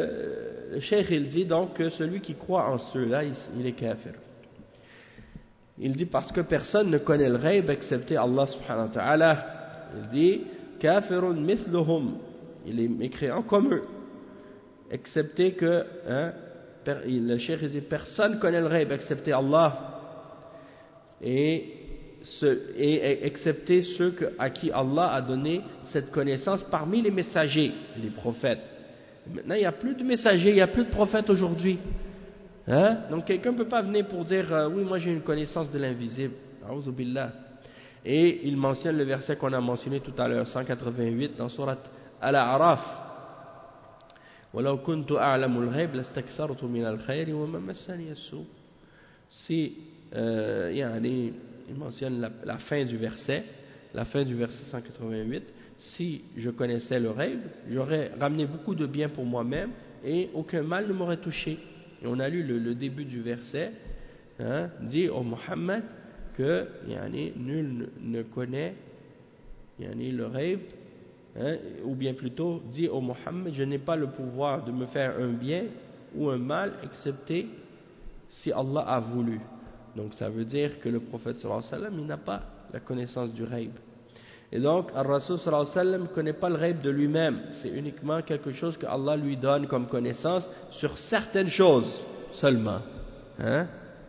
le, le cheikh il dit donc que celui qui croit en ceux-là, il, il est kafir. Il dit parce que personne ne connaît le ghaib excepté Allah subhanahu wa ta'ala. Il dit kafirun mithluhum, il est mécréant comme eux, excepté que hein, le cheikh dit personne ne connaît le ghaib excepté Allah et, ce, et excepté ceux que, à qui Allah a donné cette connaissance parmi les messagers, les prophètes. Maintenant il n'y a plus de messagers, il n'y a plus de prophètes aujourd'hui. Hein? Donc quelqu'un ne peut pas venir pour dire euh, oui moi j'ai une connaissance de l'invisible. A'udhu billah. Et il mentionne le verset qu'on a mentionné tout à l'heure, cent quatre-vingt-huit dans Surat Al-A'raf. وَلَوْ كُنْتُ أَعْلَمُ الْغَيْبَ لَاسْتَكْثَرْتُ مِنَ الْخَيْرِ وَمَا مَسَّنِيَ السُّوءُ. Si euh, yani, il mentionne la, la fin du verset, la fin du verset cent quatre-vingt-huit, si je connaissais le ghaib, j'aurais ramené beaucoup de bien pour moi-même et aucun mal ne m'aurait touché. Et on a lu le, le début du verset, hein, dit au Muhammad que yani, nul ne connaît yani, le ghaib, hein, ou bien plutôt dit au Muhammad, je n'ai pas le pouvoir de me faire un bien ou un mal excepté si Allah a voulu. Donc ça veut dire que le prophète sallallahu alayhi wa sallam, il n'a pas la connaissance du ghaib. Et donc Ar-Rasul sallallahu alayhi wa sallam ne connaît pas le ghaib de lui-même, c'est uniquement quelque chose que Allah lui donne comme connaissance sur certaines choses seulement. Hein?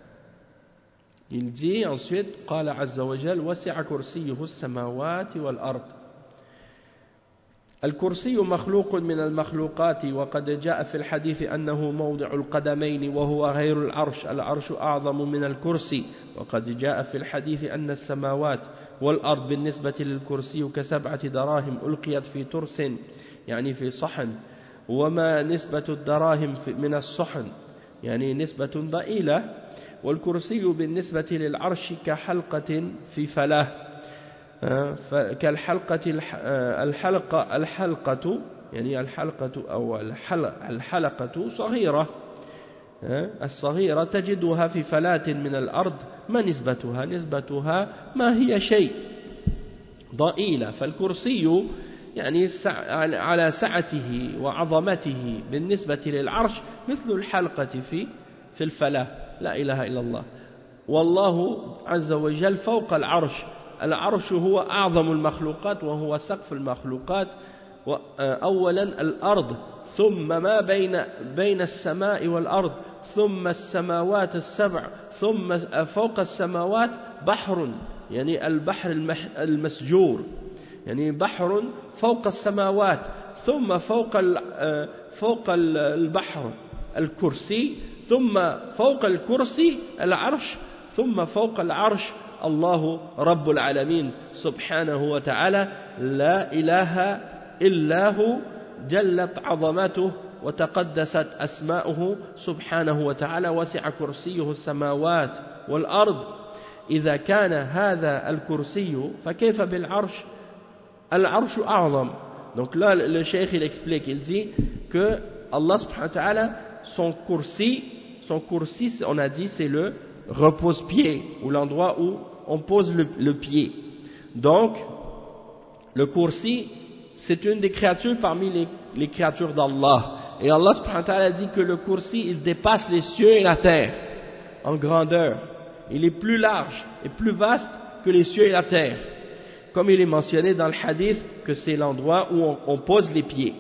Il dit ensuite قال عز وجل وسع كرسيه السماوات والأرض. الكرسي مخلوق من المخلوقات وقد جاء في الحديث أنه موضع القدمين وهو غير العرش، العرش أعظم من الكرسي، وقد جاء في الحديث أن السماوات والأرض بالنسبة للكرسي كسبعة دراهم ألقيت في ترس يعني في صحن، وما نسبة الدراهم من الصحن يعني نسبة ضئيلة، والكرسي بالنسبة للعرش كحلقة في فلاة كالحلقة الحلقة الحلقة يعني الحلقة أو الحلقة صغيرة الصغيرة تجدها في فلاة من الأرض، ما نسبتها؟ نسبتها ما هي شيء ضئيلة. فالكرسي يعني على سعته وعظمته بالنسبة للعرش مثل الحلقة في في الفلاة. لا إله إلا الله. والله عز وجل فوق العرش، العرش هو أعظم المخلوقات وهو سقف المخلوقات. أولا الأرض ثم ما بين بين السماء والأرض ثم السماوات السبع ثم فوق السماوات بحر يعني البحر المسجور يعني بحر فوق السماوات ثم فوق فوق البحر الكرسي ثم فوق الكرسي العرش ثم فوق العرش الله رب العالمين سبحانه وتعالى لا إله إلا هو جلت عظمته وتقدست أسماؤه سبحانه وتعالى وسع كرسيه السماوات والأرض. إذا كان هذا الكرسي فكيف بالعرش؟ العرش أعظم. Donc là le cheikh il explique, il dit que Allah subhanahu wa ta'ala son kursi, son kursi on a dit c'est le repose-pied ou l'endroit où on pose le, le pied. Donc le kursi c'est une des créatures parmi les, les créatures d'Allah. Et Allah subhanahu wa ta'ala dit que le kursi, il dépasse les cieux et la terre en grandeur. Il est plus large et plus vaste que les cieux et la terre. Comme il est mentionné dans le hadith que c'est l'endroit où on, on pose les pieds.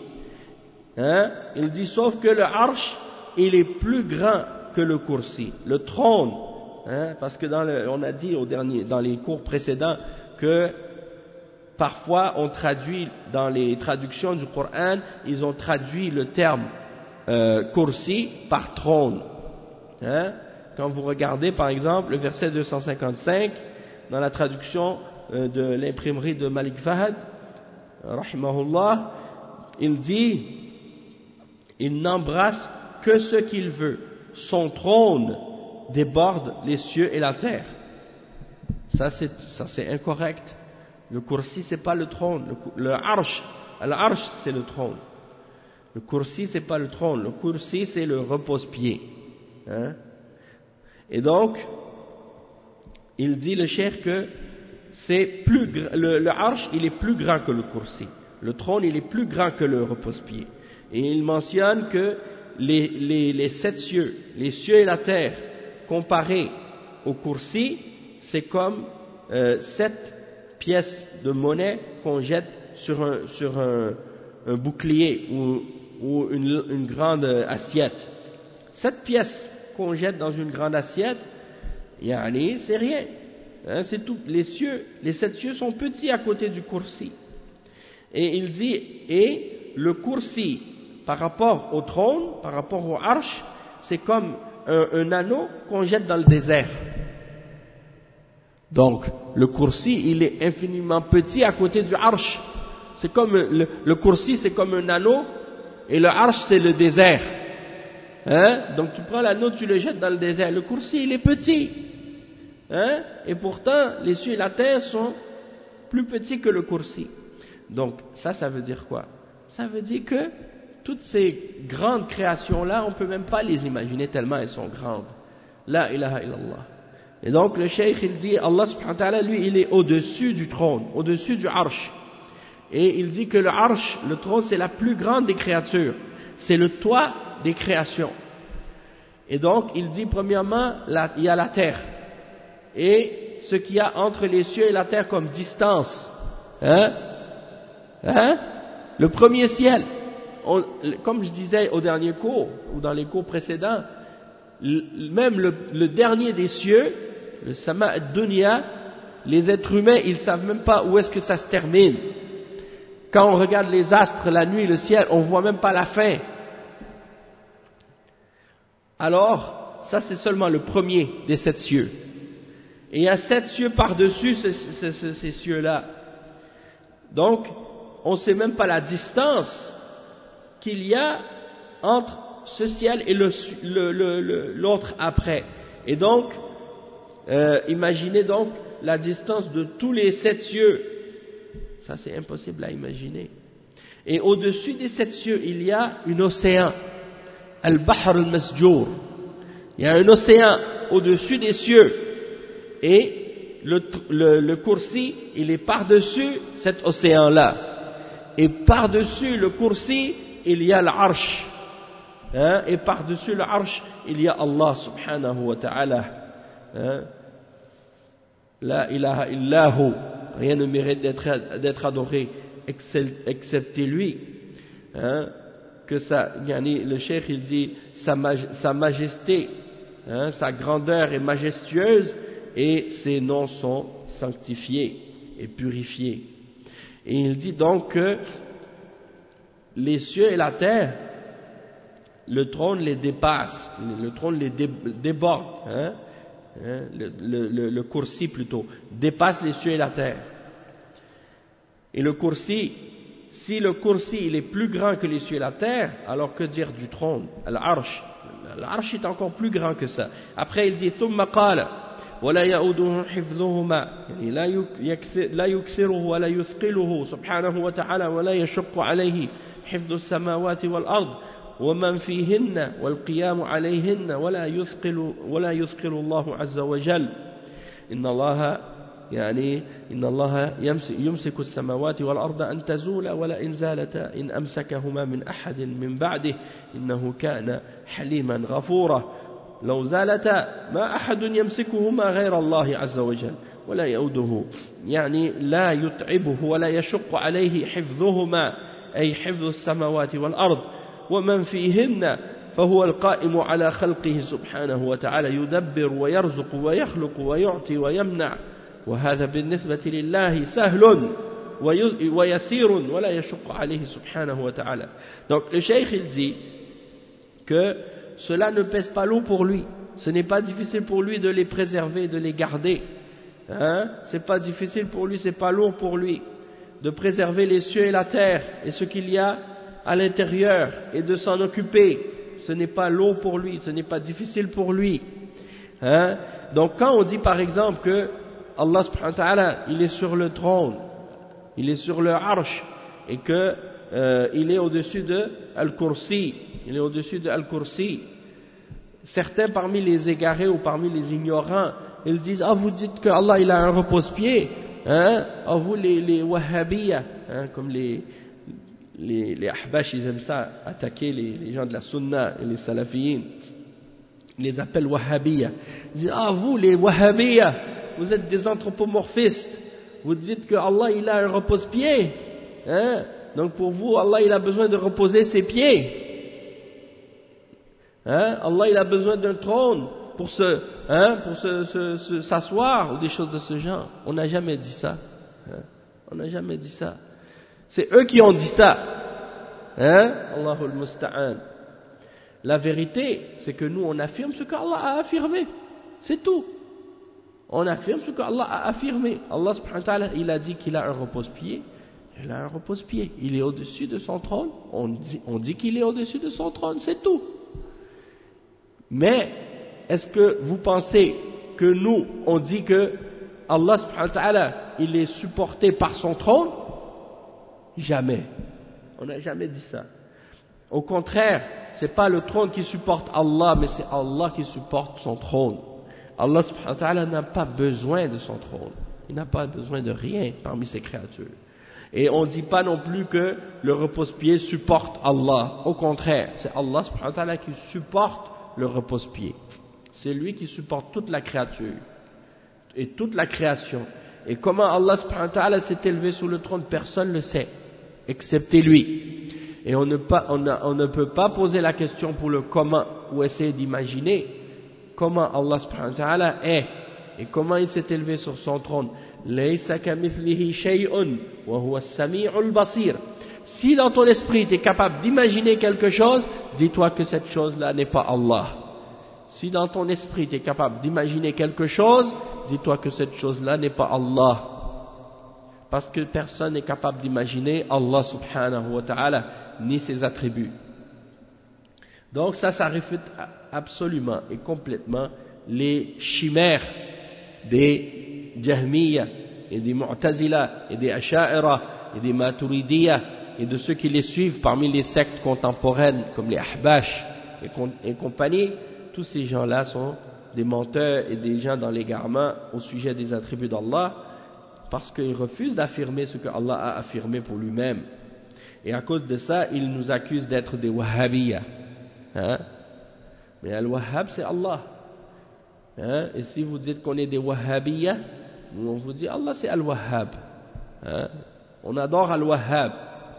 Hein? Il dit sauf que le arsh, il est plus grand que le kursi. Le trône, hein? Parce que dans le, on a dit au dernier, dans les cours précédents que parfois, on traduit, dans les traductions du Coran, ils ont traduit le terme euh, kursi par trône. Hein? Quand vous regardez, par exemple, le verset deux cent cinquante-cinq, dans la traduction euh, de l'imprimerie de Malik Fahad, rahimahullah, il dit, il n'embrasse que ce qu'il veut. Son trône déborde les cieux et la terre. Ça, c'est, ça, c'est incorrect. Le kursi, c'est pas le trône. Le, le arsh, l'arsh, c'est le trône. Le kursi, c'est pas le trône. Le kursi, c'est le repose-pied. Hein? Et donc, il dit le cheikh que c'est plus le, le arsh, il est plus grand que le kursi. Le trône, il est plus grand que le repose-pied. Et il mentionne que les, les, les sept cieux, les cieux et la terre, comparés au kursi, c'est comme euh, sept pièces de monnaie qu'on jette sur un, sur un, un bouclier ou, ou une, une grande assiette. Sept pièces qu'on jette dans une grande assiette, yani, c'est rien. Hein, c'est tout. Les cieux, les sept cieux sont petits à côté du kursi. Et il dit, et le kursi, par rapport au trône, par rapport au arsh, c'est comme un, un anneau qu'on jette dans le désert. Donc, le kursi, il est infiniment petit à côté du arsh. C'est comme, le, le kursi, c'est comme un anneau, et le arsh, c'est le désert. Hein? Donc, tu prends l'anneau, tu le jettes dans le désert. Le kursi, il est petit. Hein? Et pourtant, les cieux et la terre sont plus petits que le kursi. Donc, ça, ça veut dire quoi? Ça veut dire que toutes ces grandes créations-là, on ne peut même pas les imaginer tellement elles sont grandes. La ilaha illallah. Et donc, le cheikh, il dit, Allah subhanahu wa ta'ala, lui, il est au-dessus du trône, au-dessus du arsh. Et il dit que le arsh, le trône, c'est la plus grande des créatures. C'est le toit des créations. Et donc, il dit, premièrement, la, il y a la terre. Et ce qu'il y a entre les cieux et la terre comme distance. Hein? Hein? Le premier ciel. On, comme je disais au dernier cours, ou dans les cours précédents, même le, le dernier des cieux, le sama dunya, les êtres humains, ils savent même pas où est-ce que ça se termine. Quand on regarde les astres, la nuit, le ciel, on voit même pas la fin. Alors, ça c'est seulement le premier des sept cieux. Et il y a sept cieux par-dessus ces, ces, ces, ces cieux-là. Donc, on ne sait même pas la distance qu'il y a entre ce ciel et le, le, le, le, l'autre après. Et donc, euh, imaginez donc la distance de tous les sept cieux. Ça, c'est impossible à imaginer. Et au-dessus des sept cieux, il y a un océan. Al-Bahr al-Masjour. Il y a un océan au-dessus des cieux. Et le, le, le kursi, il est par-dessus cet océan-là. Et par-dessus le kursi, il y a l'arsh. Hein? Et par-dessus l'arsh, il y a Allah subhanahu wa ta'ala. Hein? La ilaha illahu. Rien ne mérite d'être, d'être adoré excepté lui. Hein? Que ça, yani, le cheikh il dit sa, maj, sa majesté, hein, sa grandeur est majestueuse et ses noms sont sanctifiés et purifiés. Et il dit donc que les cieux et la terre, le trône les dépasse, le trône les dé, déborde, hein, hein, le, le, le, le kursi plutôt, dépasse les cieux et la terre. Et le kursi, si le kursi il est plus grand que les cieux et la terre, alors que dire du trône, l'arsh, l'arsh est encore plus grand que ça. Après il dit ثم قال ولا يؤوده حفظهما يعني لا يكسره ولا يثقله سبحانه وتعالى ولا يشق عليه حفظ السماوات والأرض ومن فيهن والقيام عليهن ولا يثقل ولا يثقل الله عز وجل إن الله يعني إن الله يمسك السماوات والأرض أن تزولا ولا إن زالتا إن أمسكهما من أحد من بعده إنه كان حليما غفورا لو زالتا ما أحد يمسكهما غير الله عز وجل ولا يؤوده يعني لا يتعبه ولا يشق عليه حفظهما أي حفظ السماوات والأرض ومن فيهن فهو القائم على خلقه سبحانه وتعالى يدبر ويرزق ويخلق ويعطي ويمنع وهذا بالنسبة لله سهل ويسير ولا يشق عليه سبحانه وتعالى. Donc le cheikh il dit que cela ne pèse pas lourd pour lui, ce n'est pas difficile pour lui de les préserver, de les garder, hein? C'est pas difficile pour lui, c'est pas lourd pour lui de préserver les cieux et la terre et ce qu'il y a à l'intérieur et de s'en occuper, ce n'est pas lourd pour lui, ce n'est pas difficile pour lui, hein? Donc quand on dit par exemple que Allah subhanahu wa ta'ala, il est sur le trône, il est sur le arsh, et que euh, il est au-dessus de Al-Kursi, il est au-dessus de Al-Kursi. Certains parmi les égarés ou parmi les ignorants, ils disent, ah vous dites que Allah il a un repose-pied, hein? Ah vous les, les Wahhabiyya, hein, comme les, les, les Ahbash, ils aiment ça, attaquer les, les gens de la Sunna et les Salafiyin, ils les appellent Wahhabiyya. Ils disent, ah vous les Wahhabiyya, vous êtes des anthropomorphistes. Vous dites que Allah il a un repose-pied. Hein? Donc pour vous, Allah il a besoin de reposer ses pieds. Hein? Allah il a besoin d'un trône pour se, hein, pour se, se, se, s'asseoir ou des choses de ce genre. On n'a jamais dit ça. Hein? On n'a jamais dit ça. C'est eux qui ont dit ça. Hein? Allahul musta'an. La vérité, c'est que nous on affirme ce qu'Allah a affirmé. C'est tout. On affirme ce qu'Allah a affirmé. Allah subhanahu wa ta'ala, il a dit qu'il a un repose-pied. Il a un repose-pied. Il est au-dessus de son trône. On dit, on dit qu'il est au-dessus de son trône. C'est tout. Mais, est-ce que vous pensez que nous, on dit que Allah subhanahu wa ta'ala, il est supporté par son trône? Jamais. On n'a jamais dit ça. Au contraire, c'est pas le trône qui supporte Allah, mais c'est Allah qui supporte son trône. Allah subhanahu wa ta'ala n'a pas besoin de son trône. Il n'a pas besoin de rien parmi ses créatures. Et on ne dit pas non plus que le repose-pied supporte Allah. Au contraire, c'est Allah subhanahu wa ta'ala qui supporte le repose-pied. C'est lui qui supporte toute la créature et toute la création. Et comment Allah subhanahu wa ta'ala s'est élevé sur le trône, personne ne le sait, excepté lui. Et on ne, pas, on, a, on ne peut pas poser la question pour le comment ou essayer d'imaginer comment Allah subhanahu wa ta'ala est et comment il s'est élevé sur son trône. Laysa kamithlihi shay'un wa huwa as-sami'ul basir. Si dans ton esprit tu es capable d'imaginer quelque chose, dis-toi que cette chose-là n'est pas Allah. Si dans ton esprit tu es capable d'imaginer quelque chose, dis-toi que cette chose-là n'est pas Allah. Parce que personne n'est capable d'imaginer Allah subhanahu wa ta'ala, ni ses attributs. Donc ça, ça réfute absolument et complètement les chimères des Jahmiya et des Mu'tazila et des Asha'ira et des Maturidiyya et de ceux qui les suivent parmi les sectes contemporaines comme les Ahbash et, et compagnie. Tous ces gens-là sont des menteurs et des gens dans l'égarement au sujet des attributs d'Allah parce qu'ils refusent d'affirmer ce que Allah a affirmé pour lui-même. Et à cause de ça, ils nous accusent d'être des Wahhabiyya. Hein? Mais Al-Wahhab, c'est Allah. Hein? Et si vous dites qu'on est des Wahhabiyya, nous on vous dit Allah c'est Al-Wahhab. Hein? On adore Al-Wahhab.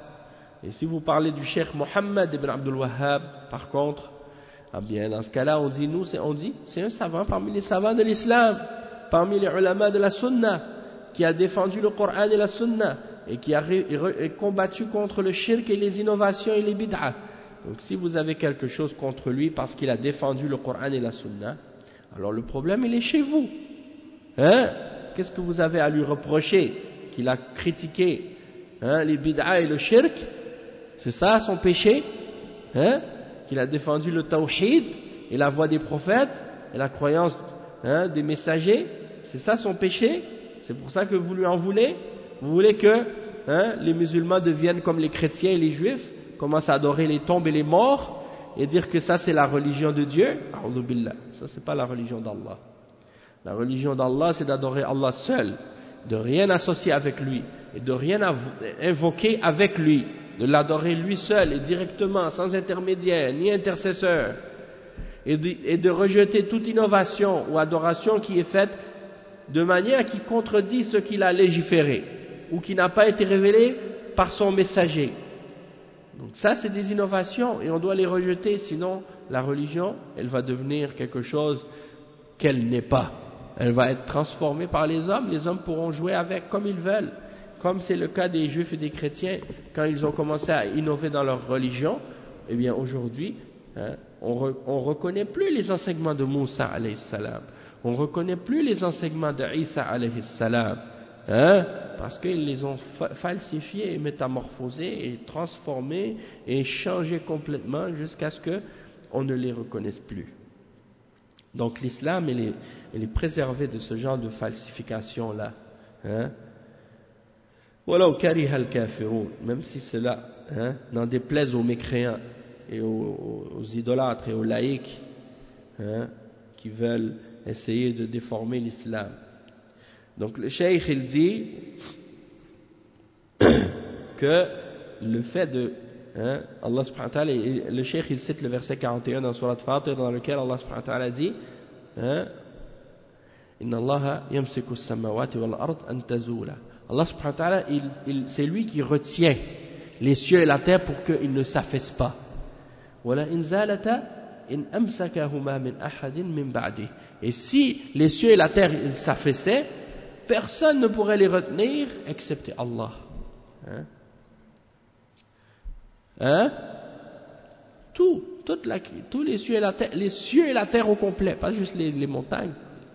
Et si vous parlez du Cheikh Mohammed ibn Abdul Wahhab, par contre, ah bien dans ce cas-là, on dit nous, c'est, on dit c'est un savant parmi les savants de l'islam, parmi les ulama de la sunna, qui a défendu le Coran et la sunna, et qui a ré, ré, combattu contre le shirk et les innovations et les bid'ah. Donc si vous avez quelque chose contre lui parce qu'il a défendu le Coran et la sunna, alors le problème il est chez vous. Hein? Qu'est-ce que vous avez à lui reprocher? Qu'il a critiqué hein, les bid'ah et le shirk? C'est ça son péché? Hein? Qu'il a défendu le tawhid et la voix des prophètes et la croyance hein, des messagers? C'est ça son péché? C'est pour ça que vous lui en voulez? Vous voulez que hein, les musulmans deviennent comme les chrétiens et les juifs, commencent à adorer les tombes et les morts et dire que ça c'est la religion de Dieu? A'udhu billah. Ça c'est pas la religion d'Allah. La religion d'Allah c'est d'adorer Allah seul, de rien associer avec lui et de rien invoquer avec lui, de l'adorer lui seul et directement, sans intermédiaire ni intercesseur, et de, et de rejeter toute innovation ou adoration qui est faite de manière qui contredit ce qu'il a légiféré ou qui n'a pas été révélé par son messager. Donc ça c'est des innovations et on doit les rejeter, sinon la religion elle va devenir quelque chose qu'elle n'est pas. Elle va être transformée par les hommes, les hommes pourront jouer avec comme ils veulent, comme c'est le cas des juifs et des chrétiens quand ils ont commencé à innover dans leur religion. Eh bien aujourd'hui hein, on ne reconnaît plus les enseignements de Moussa alayhi salam, on ne reconnaît plus les enseignements de Isa alayhi salam, hein, parce qu'ils les ont fa falsifiés et métamorphosés et transformés et changés complètement jusqu'à ce qu'on ne les reconnaisse plus. Donc l'islam il est, il est préservé de ce genre de falsification là, hein. Walau kariha al-kafirun, même si cela hein, n'en déplaise aux mécréants et aux, aux idolâtres et aux laïcs hein, qui veulent essayer de déformer l'islam. Donc le cheikh il dit que le fait de hein, Allah subhanahu wa ta'ala, le cheikh il cite le verset quarante et un dans Surat Fatir dans lequel Allah subhanahu wa ta'ala dit hein, Inna Allaha yamsiku as-samawati wal ard an tazula. Allah subhanahu wa ta'ala, il, il, c'est lui qui retient les cieux et la terre pour qu'ils ne s'affaissent pas. Wala in zalata in amsakahuma min ahadin min ba'di. Et si les cieux et la terre ils s'affaissaient, personne ne pourrait les retenir excepté Allah. Hein? Hein? Tout, toute la, tous les cieux et la terre, les cieux et la terre au complet, pas juste les, les montagnes.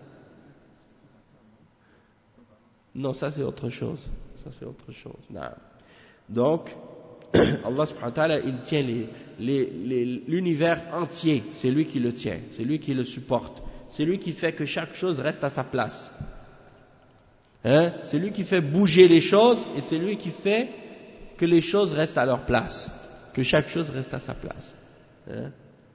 Non, ça c'est autre chose. Ça c'est autre chose. Non. Donc, Allah subhanahu wa ta'ala, il tient les, les, les, l'univers entier. C'est lui qui le tient. C'est lui qui le supporte. C'est lui qui fait que chaque chose reste à sa place. Hein? C'est lui qui fait bouger les choses et c'est lui qui fait que les choses restent à leur place. Que chaque chose reste à sa place. Hein?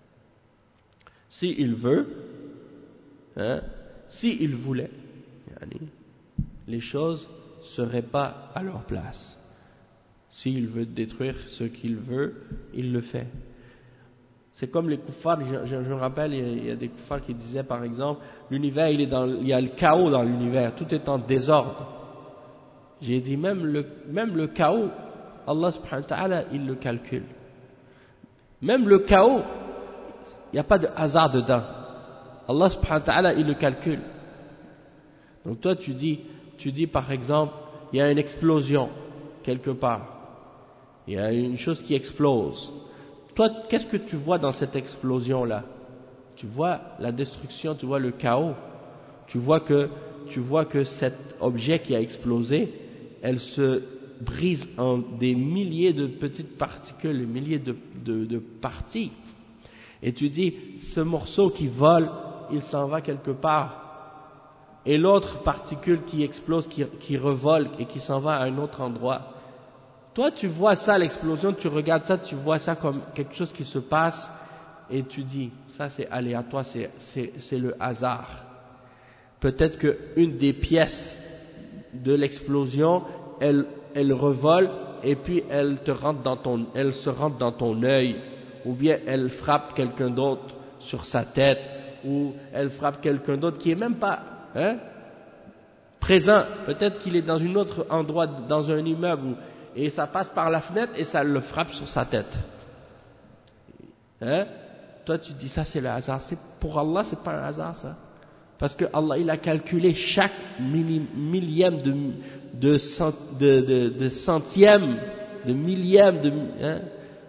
Si il veut, hein? Si il voulait, les choses ne seraient pas à leur place. S'il veut détruire ce qu'il veut, il le fait. C'est comme les kuffars, je, je, je me rappelle, il y, a, il y a des kuffars qui disaient par exemple, l'univers, il, est dans, il y a le chaos dans l'univers, tout est en désordre. J'ai dit, même le, même le chaos, Allah subhanahu wa ta'ala, il le calcule. Même le chaos, il n'y a pas de hasard dedans. Allah subhanahu wa ta'ala, il le calcule. Donc toi, tu dis, tu dis par exemple, il y a une explosion quelque part. Il y a une chose qui explose. Toi, qu'est-ce que tu vois dans cette explosion-là? Tu vois la destruction, tu vois le chaos. Tu vois que, tu vois que cet objet qui a explosé, elle se brise en des milliers de petites particules, des milliers de, de, de parties. Et tu dis, ce morceau qui vole, il s'en va quelque part. Et l'autre particule qui explose, qui, qui revole et qui s'en va à un autre endroit. Toi, tu vois ça, l'explosion, tu regardes ça, tu vois ça comme quelque chose qui se passe et tu dis, ça c'est aléatoire, c'est, c'est, c'est le hasard. Peut-être qu'une des pièces de l'explosion, elle, elle revole et puis elle te rentre dans ton, elle se rentre dans ton œil, ou bien elle frappe quelqu'un d'autre sur sa tête, ou elle frappe quelqu'un d'autre qui est même pas Hein? présent, peut-être qu'il est dans un autre endroit, dans un immeuble, et ça passe par la fenêtre et ça le frappe sur sa tête. Hein? Toi tu dis ça c'est le hasard. C'est, pour Allah c'est pas un hasard ça. Parce que Allah il a calculé chaque milli, millième de, de, cent, de, de, de centième, de millième, de, hein?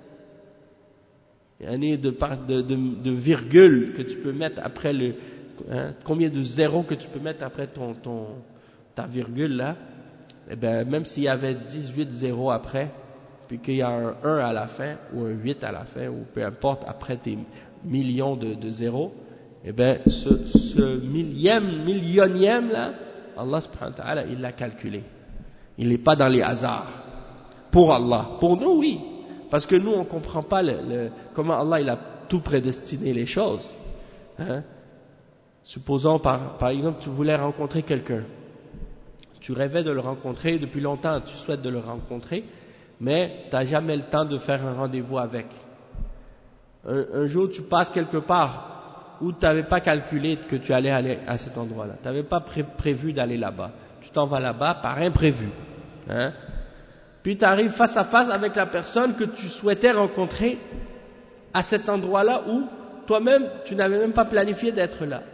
de, de, de, de virgule que tu peux mettre après le Hein, combien de zéros que tu peux mettre après ton, ton, ta virgule là, eh ben, même s'il y avait dix-huit zéros après, puis qu'il y a un un à la fin, ou un huit à la fin, ou peu importe, après tes millions de, de zéros, eh ben, ce, ce millième, millionième là, Allah subhanahu wa ta'ala, il l'a calculé. Il n'est pas dans les hasards. Pour Allah. Pour nous, oui. Parce que nous, on ne comprend pas le, le, comment Allah, il a tout prédestiné les choses. Hein? Supposons par, par exemple tu voulais rencontrer quelqu'un, tu rêvais de le rencontrer depuis longtemps, tu souhaites de le rencontrer, mais tu n'as jamais le temps de faire un rendez-vous avec. Un, un jour tu passes quelque part où tu n'avais pas calculé que tu allais aller à cet endroit-là, tu n'avais pas pré prévu d'aller là-bas, tu t'en vas là-bas par imprévu. Hein? Puis tu arrives face à face avec la personne que tu souhaitais rencontrer à cet endroit-là où toi-même tu n'avais même pas planifié d'être là.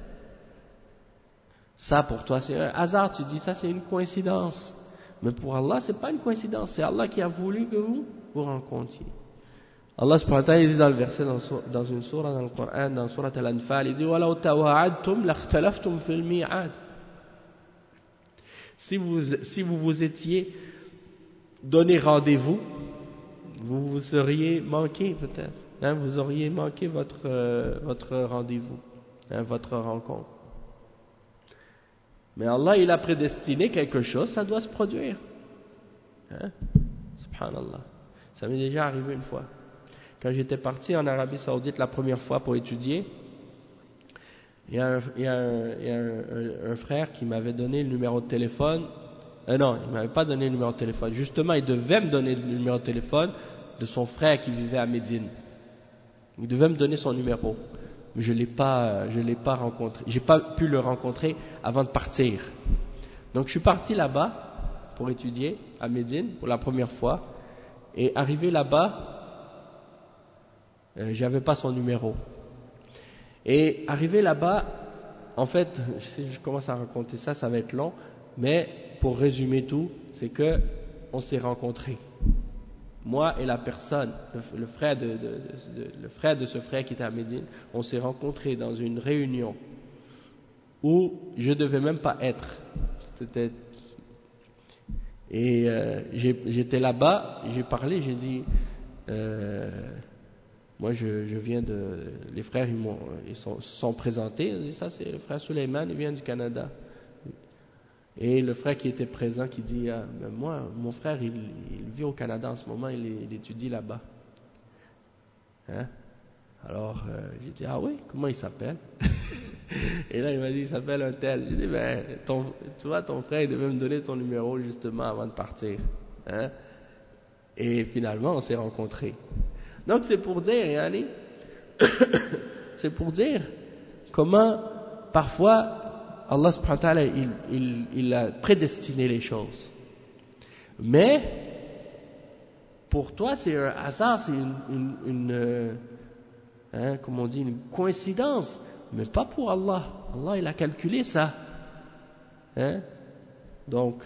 Ça pour toi c'est un hasard, tu dis ça c'est une coïncidence. Mais pour Allah c'est pas une coïncidence, c'est Allah qui a voulu que vous vous rencontriez. Allah subhanahu wa ta'ala il dit dans le verset dans, dans une sourate dans le Coran, dans surat Al-Anfal, il dit وَلَوْ تَوَعَدْتُمْ لَاخْتَلَفْتُمْ فِي الْمِيعَادِ. Si vous, si vous vous étiez donné rendez-vous, vous vous seriez manqué peut-être. Hein, vous auriez manqué votre, euh, votre rendez-vous, hein, votre rencontre. Mais Allah, il a prédestiné quelque chose, ça doit se produire. Hein? Subhanallah. Ça m'est déjà arrivé une fois. Quand j'étais parti en Arabie Saoudite la première fois pour étudier, il y a un, il y a un, il y a un, un, un frère qui m'avait donné le numéro de téléphone. Euh, non, il ne m'avait pas donné le numéro de téléphone. Justement, il devait me donner le numéro de téléphone de son frère qui vivait à Médine. Il devait me donner son numéro. je l'ai pas, je l'ai pas rencontré, j'ai pas pu le rencontrer avant de partir. Donc je suis parti là-bas pour étudier à Médine pour la première fois, et arrivé là-bas, euh, j'avais pas son numéro. Et arrivé là-bas, en fait, si je commence à raconter ça, ça va être long, mais pour résumer tout, c'est que on s'est rencontrés. Moi et la personne, le, le, frère de, de, de, de, le frère de ce frère qui était à Médine, on s'est rencontrés dans une réunion où je devais même pas être. C'était et euh, j'étais là-bas, j'ai parlé, j'ai dit, euh, moi je, je viens de, les frères ils m'ont, ils sont, se sont présentés, ils ont dit ça c'est le frère Suleiman, il vient du Canada. Et le frère qui était présent qui dit, ah, ben moi, mon frère, il, il vit au Canada en ce moment, il, il étudie là-bas. Hein? Alors, euh, j'ai dit, ah oui, comment il s'appelle? Et là, il m'a dit, il s'appelle un tel. J'ai dit, ben, ton, tu vois, ton frère, il devait me donner ton numéro justement avant de partir. Hein? Et finalement, on s'est rencontrés. Donc, c'est pour dire, Yanni, c'est pour dire comment, parfois, Allah subhanahu wa ta'ala, il, il, il a prédestiné les choses. Mais, pour toi, c'est un hasard, c'est une, une, une euh, hein, comme on dit, une coïncidence. Mais pas pour Allah. Allah, il a calculé ça. Hein? Donc,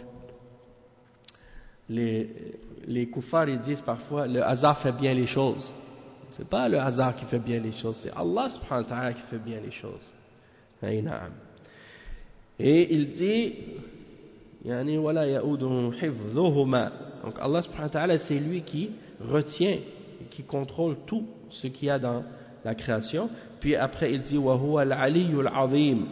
les, les kuffars, ils disent parfois, le hasard fait bien les choses. C'est pas le hasard qui fait bien les choses, c'est Allah subhanahu wa ta'ala qui fait bien les choses. Aïna'am. Et il dit, yani wala ya'uduhu hifdhuhuma. Donc Allah subhanahu wa ta'ala, c'est lui qui retient, qui contrôle tout ce qu'il y a dans la création. Puis après il dit wa huwa al-aliyyul azim.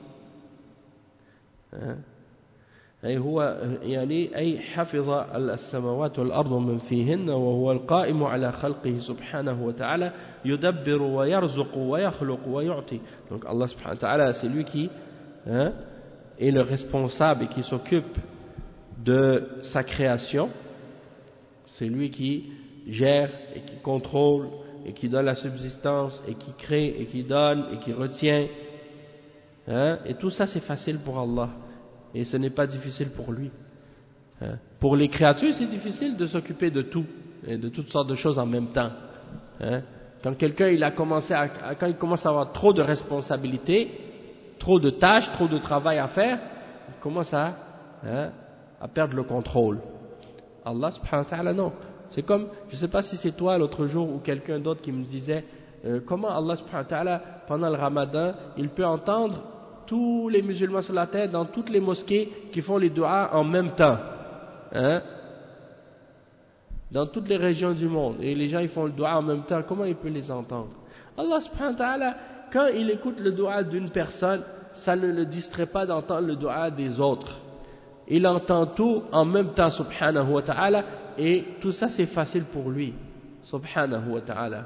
أي هو يعني أي حفظ السماوات والأرض من فيهن وهو القائم على خلقه سبحانه وتعالى يدبر ويرزق ويخلق ويعطي. Donc Allah subhanahu wa ta'ala, c'est lui qui hein, est le responsable et qui s'occupe de sa création. C'est lui qui gère et qui contrôle et qui donne la subsistance et qui crée et qui donne et qui retient. Hein, et tout ça c'est facile pour Allah. Et ce n'est pas difficile pour lui. Hein. Pour les créatures, c'est difficile de s'occuper de tout et de toutes sortes de choses en même temps. Hein. Quand quelqu'un il a commencé à, quand il commence à avoir trop de responsabilités, trop de tâches, trop de travail à faire, il commence à, hein, à perdre le contrôle. Allah subhanahu wa ta'ala non. C'est comme, je ne sais pas si c'est toi l'autre jour ou quelqu'un d'autre qui me disait euh, comment Allah subhanahu wa ta'ala pendant le Ramadan il peut entendre tous les musulmans sur la terre, dans toutes les mosquées qui font les du'as en même temps. Hein? Dans toutes les régions du monde. Et les gens ils font le du'a en même temps. Comment il peut les entendre? Allah subhanahu wa ta'ala, quand il écoute le du'a d'une personne, ça ne le distrait pas d'entendre le du'a des autres. Il entend tout en même temps, subhanahu wa ta'ala, et tout ça c'est facile pour lui. Subhanahu wa ta'ala.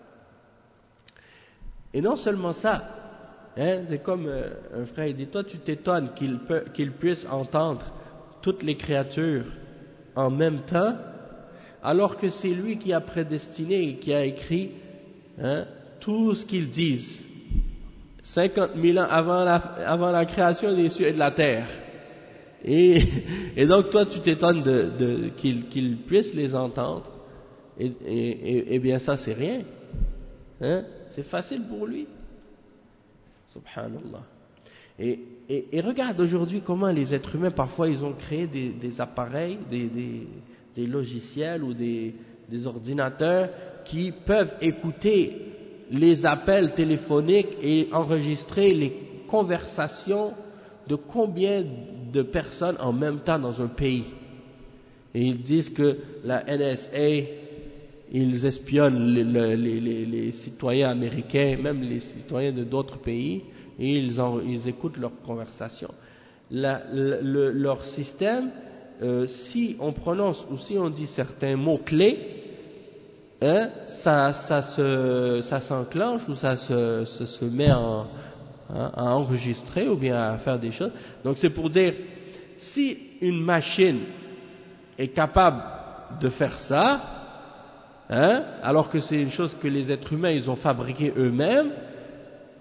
Et non seulement ça, hein, c'est comme euh, un frère, il dit, toi tu t'étonnes qu'il, peut, qu'il puisse entendre toutes les créatures en même temps, alors que c'est lui qui a prédestiné et qui a écrit hein, tout ce qu'ils disent, cinquante mille ans avant la, avant la création des cieux et de la terre. Et, et donc toi tu t'étonnes de, de, qu'il, qu'il puisse les entendre, et, et, et, et bien ça c'est rien, hein, c'est facile pour lui. Subhanallah. Et, et, et regarde aujourd'hui comment les êtres humains, parfois, ils ont créé des, des appareils, des, des, des logiciels ou des, des ordinateurs qui peuvent écouter les appels téléphoniques et enregistrer les conversations de combien de personnes en même temps dans un pays. Et ils disent que la N S A, ils espionnent les, les, les, les citoyens américains, même les citoyens de d'autres pays, et ils, en, ils écoutent leurs conversations. La, le, leur système, euh, si on prononce ou si on dit certains mots-clés, hein, ça, ça, se, ça s'enclenche ou ça se, se, se met en, hein, à enregistrer ou bien à faire des choses. Donc c'est pour dire, si une machine est capable de faire ça, hein, alors que c'est une chose que les êtres humains ils ont fabriquée eux-mêmes,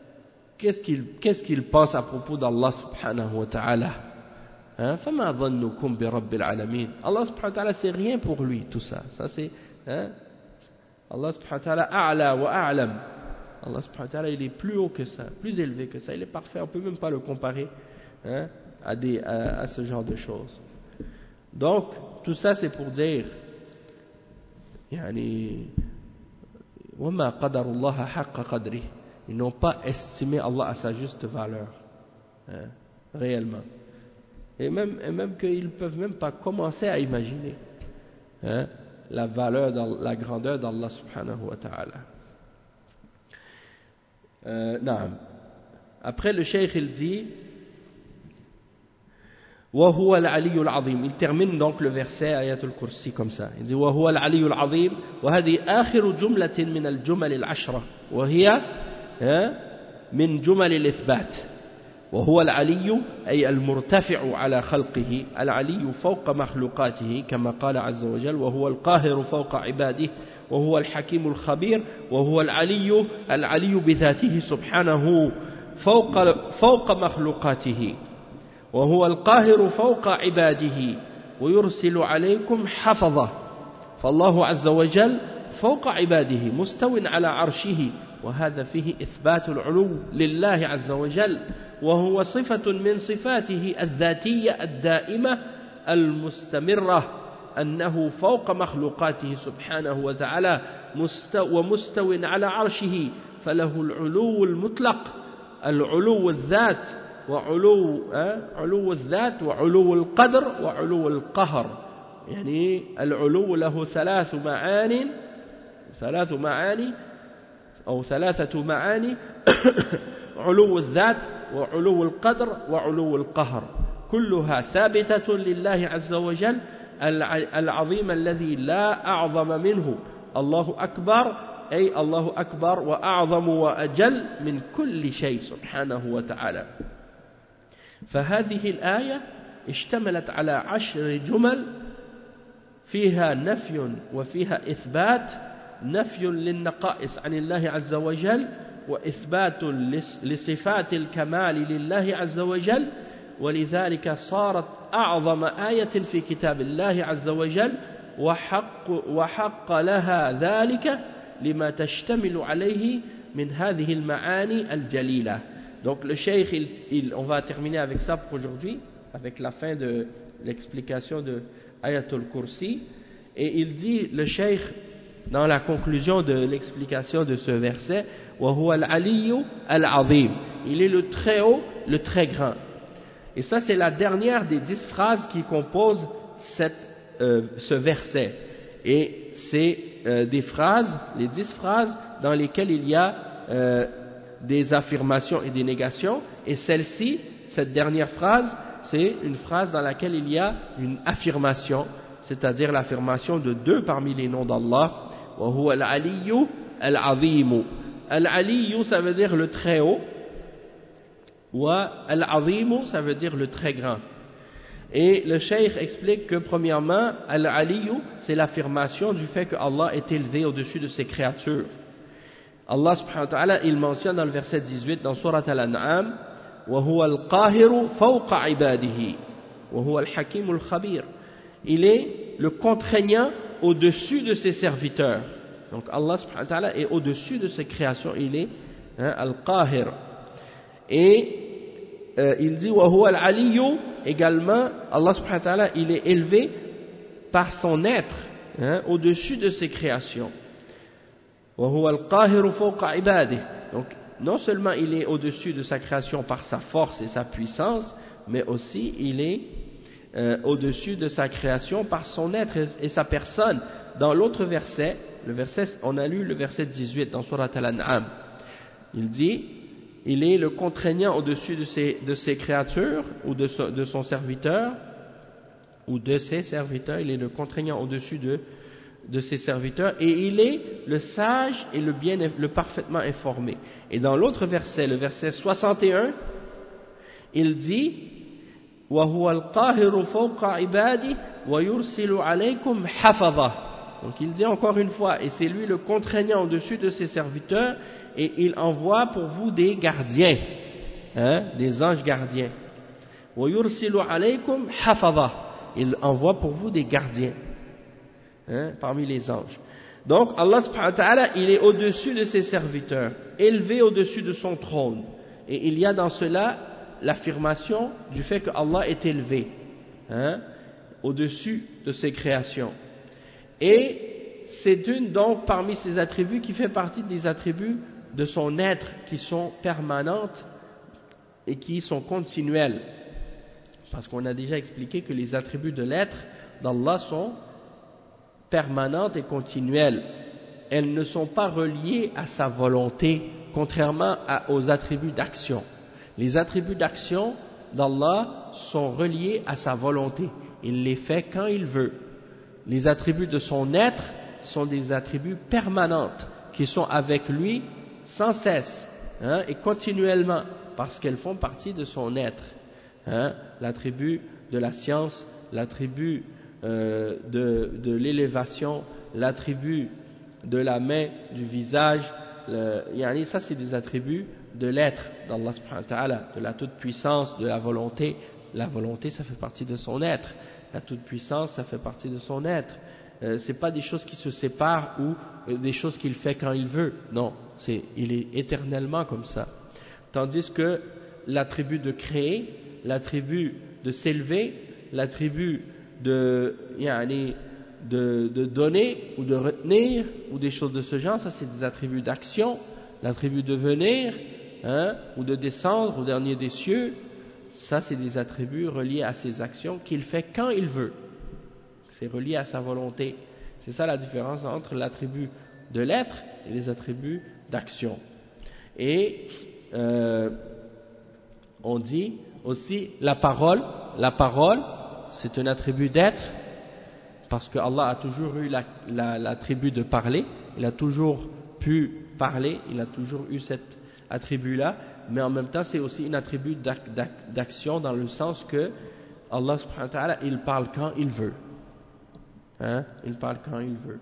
qu'est-ce qu'il, qu'est-ce qu'il pense à propos d'Allah subhanahu wa ta'ala? Hein? فَمَا ظَنُّكُمْ بِرَبِّ الْعَالَمِينَ. Allah subhanahu wa ta'ala, c'est rien pour lui, tout ça. Ça c'est, hein? Allah subhanahu wa ta'ala, a'la wa a'lam. Allah subhanahu wa ta'ala, il est plus haut que ça, plus élevé que ça. Il est parfait, on ne peut même pas le comparer, hein, à, des, à, à ce genre de choses. Donc, tout ça c'est pour dire, yani, وَمَا قَدَرُ اللَّهَ حَقَّ قَدْرِهِ. Ils n'ont pas estimé Allah à sa juste valeur, hein, réellement. Et même, et même qu'ils ne peuvent même pas commencer à imaginer, hein, la valeur, la grandeur d'Allah subhanahu wa ta'ala. Euh, Après le cheikh il dit وهو العلي العظيم. Il termine donc le verset آية الكرسي comme ça. Il dit وهو العلي العظيم وهذه آخر جملة من الجمل العشرة وهي من جمل الإثبات. وهو العلي أي المرتفع على خلقه، العلي فوق مخلوقاته كما قال عز وجل وهو القاهر فوق عباده وهو الحكيم الخبير. وهو العلي العلي بذاته سبحانه فوق فوق مخلوقاته وهو القاهر فوق عباده ويرسل عليكم حفظه. فالله عز وجل فوق عباده مستو على عرشه، وهذا فيه إثبات العلو لله عز وجل، وهو صفة من صفاته الذاتية الدائمة المستمرة، أنه فوق مخلوقاته سبحانه وتعالى ومستو على عرشه، فله العلو المطلق، العلو الذات وعلو علو الذات وعلو القدر وعلو القهر. يعني العلو له ثلاث معاني ثلاث معاني أو ثلاثة معاني علو الذات وعلو القدر وعلو القهر، كلها ثابتة لله عز وجل العظيم الذي لا أعظم منه. الله أكبر أي الله أكبر وأعظم وأجل من كل شيء سبحانه وتعالى. فهذه الآية اشتملت على عشر جمل فيها نفي وفيها إثبات، نفي للنقائص عن الله عز وجل وإثبات لصفات الكمال لله عز وجل، ولذلك صارت أعظم آية في كتاب الله عز وجل وحق, وحق لها ذلك لما تشتمل عليه من هذه المعاني الجليلة. Donc le cheikh, il, il, on va terminer avec ça pour aujourd'hui, avec la fin de l'explication de Ayatul Kursi. Et il dit, le cheikh, dans la conclusion de l'explication de ce verset, وَهُوَ الْعَلِيُّ الْعَظِيمُ. Il est le très haut, le très grand. Et ça, c'est la dernière des dix phrases qui composent cette, euh, ce verset. Et c'est euh, des phrases, les dix phrases dans lesquelles il y a euh, des affirmations et des négations. Et celle-ci, cette dernière phrase, c'est une phrase dans laquelle il y a une affirmation, c'est-à-dire l'affirmation de deux parmi les noms d'Allah. وَهُوَ الْعَلِيُّ الْعَظِيمُ. Al-Aliyu, ça veut dire le très haut. Wa al-Azimu, ça veut dire le très grand. Et le cheikh explique que premièrement, Al-Aliyu, c'est l'affirmation du fait que Allah est élevé au-dessus de ses créatures. Allah subhanahu wa ta'ala, il mentionne dans le verset dix-huit, dans Surat Al-An'am, وَهُوَ الْقَاهِرُ فَوْقَ عِبَادِهِ وَهُوَ الْحَكِيمُ الْخَبِيرُ. Il est le contraignant au-dessus de ses serviteurs. Donc Allah subhanahu wa ta'ala est au-dessus de ses créations, il est hein, Al-Qahir. Et euh, il dit وَهُوَ الْعَلِيُّ également, Allah subhanahu wa ta'ala, il est élevé par son être hein, au-dessus de ses créations. وَهُوَ الْقَاهِرُ فَوْقَ عِبَادِهِ. Donc non seulement il est au-dessus de sa création par sa force et sa puissance, mais aussi il est euh, au-dessus de sa création par son être et, et sa personne. Dans l'autre verset, le verset, on a lu le verset dix-huit dans Surat Al-An'am, il dit il est le contraignant au-dessus de ses, de ses créatures ou de, so, de son serviteur ou de ses serviteurs, il est le contraignant au-dessus de, de ses serviteurs et il est le sage et le bien, le parfaitement informé. Et dans l'autre verset, le verset soixante et un, il dit وَهُوَ الْقَاهِرُ فَوْقَ عِبَادِهِ وَيُرْسِلُ عَلَيْكُمْ حَفَظَهُ. Donc il dit encore une fois, et c'est lui le contraignant au-dessus de ses serviteurs, et il envoie pour vous des gardiens, hein, des anges gardiens. وَيُرْسِلُ عَلَيْكُمْ حَفَظَةً. Il envoie pour vous des gardiens, hein, parmi les anges. Donc Allah subhanahu wa ta'ala, il est au-dessus de ses serviteurs, élevé au-dessus de son trône. Et il y a dans cela l'affirmation du fait que Allah est élevé, hein, au-dessus de ses créations. Et c'est une donc parmi ses attributs qui fait partie des attributs de son être qui sont permanentes et qui sont continuelles. Parce qu'on a déjà expliqué que les attributs de l'être d'Allah sont permanentes et continuelles. Elles ne sont pas reliées à sa volonté, contrairement à, aux attributs d'action. Les attributs d'action d'Allah sont reliés à sa volonté. Il les fait quand il veut. Les attributs de son être sont des attributs permanents qui sont avec lui sans cesse, hein, et continuellement, parce qu'elles font partie de son être. Hein, l'attribut de la science, l'attribut euh, de, de l'élévation, l'attribut de la main, du visage, le, yani ça c'est des attributs de l'être d'Allah subhanahu wa ta'ala, de la toute-puissance, de la volonté. La volonté, ça fait partie de son être. La toute-puissance, ça fait partie de son être. Euh, c'est pas des choses qui se séparent ou euh, des choses qu'il fait quand il veut. Non, c'est, il est éternellement comme ça. Tandis que l'attribut de créer, l'attribut de s'élever, l'attribut de, yani, de, de donner ou de retenir ou des choses de ce genre, ça c'est des attributs d'action. L'attribut de venir, hein, ou de descendre au dernier des cieux, ça c'est des attributs reliés à ses actions qu'il fait quand il veut. C'est relié à sa volonté. C'est ça la différence entre l'attribut de l'être et les attributs d'action. Et euh, on dit aussi la parole. La parole, c'est un attribut d'être, parce que Allah a toujours eu la, la, l'attribut de parler. Il a toujours pu parler, il a toujours eu cet attribut-là, mais en même temps c'est aussi un attribut d'action dans le sens que Allah subhanahu wa ta'ala, il parle quand il veut. Hein? Il parle quand il veut.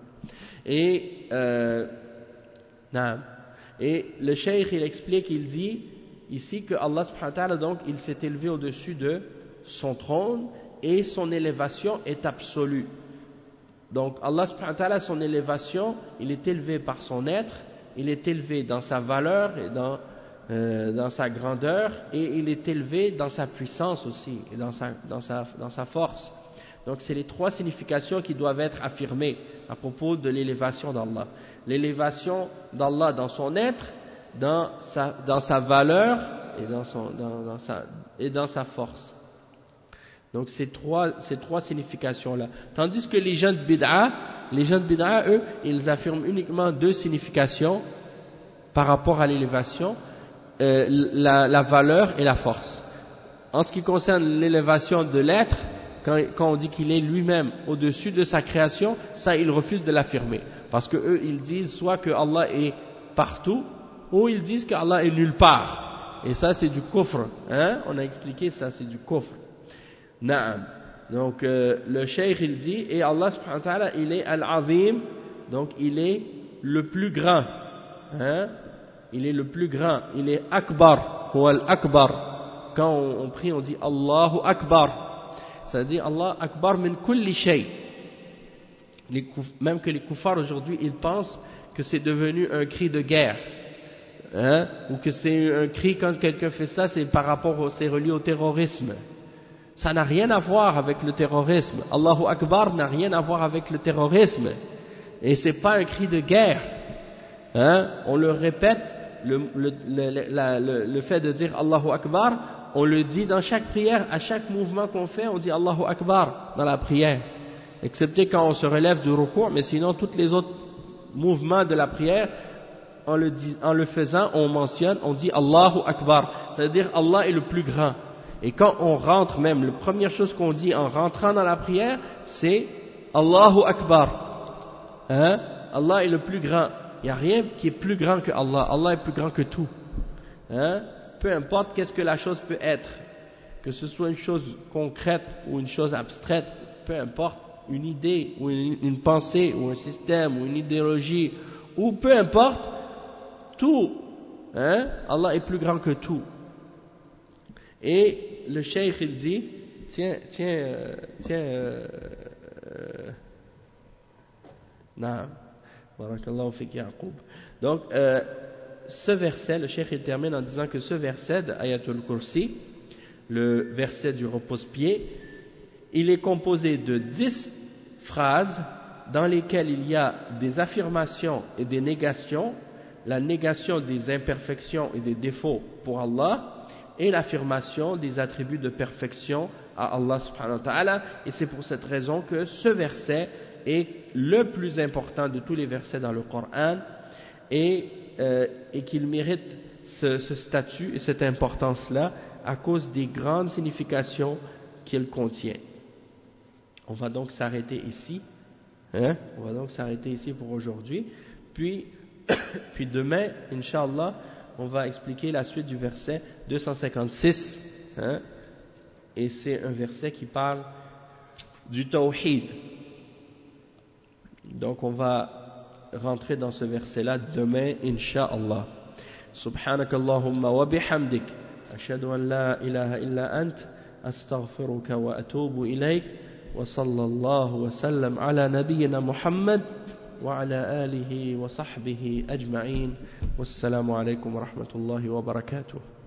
Et, euh, non. Et le cheikh il explique, il dit ici que Allah subhanahu wa ta'ala, donc il s'est élevé au-dessus de son trône et son élévation est absolue. Donc Allah subhanahu wa ta'ala, son élévation, il est élevé par son être, il est élevé dans sa valeur et dans, euh, dans sa grandeur, et il est élevé dans sa puissance aussi, et dans sa, dans sa, dans sa force. Donc c'est les trois significations qui doivent être affirmées à propos de l'élévation d'Allah. L'élévation d'Allah dans son être, dans sa, dans sa valeur et dans, son, dans, dans sa, et dans sa force. Donc ces trois, ces trois significations-là. Tandis que les gens de bid'a, les gens de bid'a, eux, ils affirment uniquement deux significations par rapport à l'élévation, euh, la, la valeur et la force. En ce qui concerne l'élévation de l'être, quand, quand on dit qu'il est lui-même au-dessus de sa création, ça ils refusent de l'affirmer. Parce que eux, ils disent soit que Allah est partout, ou ils disent que Allah est nulle part. Et ça c'est du kufr, hein? On a expliqué ça, c'est du kufr. Naam. Donc euh, le cheikh il dit, et Allah subhanahu wa ta'ala, il est al-azim, donc il est le plus grand, hein? Il est le plus grand, il est akbar, ou al-akbar. Quand on, on prie, on dit Allahu akbar, ça veut dire Allah akbar min kulli shay. Les, même que les kuffars aujourd'hui, ils pensent que c'est devenu un cri de guerre, hein? Ou que c'est un cri quand quelqu'un fait ça, c'est par rapport, au, c'est relié au terrorisme. Ça n'a rien à voir avec le terrorisme. Allahu Akbar n'a rien à voir avec le terrorisme. Et c'est pas un cri de guerre. Hein? On le répète, le, le, le, la, le, le fait de dire Allahu Akbar, on le dit dans chaque prière, à chaque mouvement qu'on fait, on dit Allahu Akbar dans la prière. Excepté quand on se relève du ruku', mais sinon tous les autres mouvements de la prière, en le, dit, en le faisant, on mentionne, on dit Allahu Akbar. C'est-à-dire Allah est le plus grand. Et quand on rentre même, la première chose qu'on dit en rentrant dans la prière, c'est Allahu Akbar. Hein? Allah est le plus grand. Il n'y a rien qui est plus grand que Allah. Allah est plus grand que tout. Hein? Peu importe qu'est-ce que la chose peut être, que ce soit une chose concrète ou une chose abstraite, peu importe, une idée ou une, une pensée ou un système ou une idéologie ou peu importe, tout, hein, Allah est plus grand que tout. Et le cheikh il dit, tiens, tiens, euh, tiens, euh, euh, naam, barakallahu fik Yaqub. Donc, euh, ce verset, le cheikh il termine en disant que ce verset d'Ayatul Kursi, le verset du repose-pied, il est composé de dix phrases dans lesquelles il y a des affirmations et des négations, la négation des imperfections et des défauts pour Allah et l'affirmation des attributs de perfection à Allah subhanahu wa ta'ala. Et c'est pour cette raison que ce verset est le plus important de tous les versets dans le Coran et, euh, et qu'il mérite ce, ce statut et cette importance-là à cause des grandes significations qu'il contient. On va donc s'arrêter ici. Hein? On va donc s'arrêter ici pour aujourd'hui. Puis, puis demain, Inch'Allah, on va expliquer la suite du verset deux cent cinquante-six. Hein? Et c'est un verset qui parle du tawhid. Donc on va rentrer dans ce verset-là demain, Inch'Allah. Subhanakallahumma wa bihamdik. Ashhadu an la ilaha illa ant. Astaghfiruka wa atubu ilayk. وصلى الله وسلم على نبينا محمد وعلى آله وصحبه أجمعين والسلام عليكم ورحمة الله وبركاته.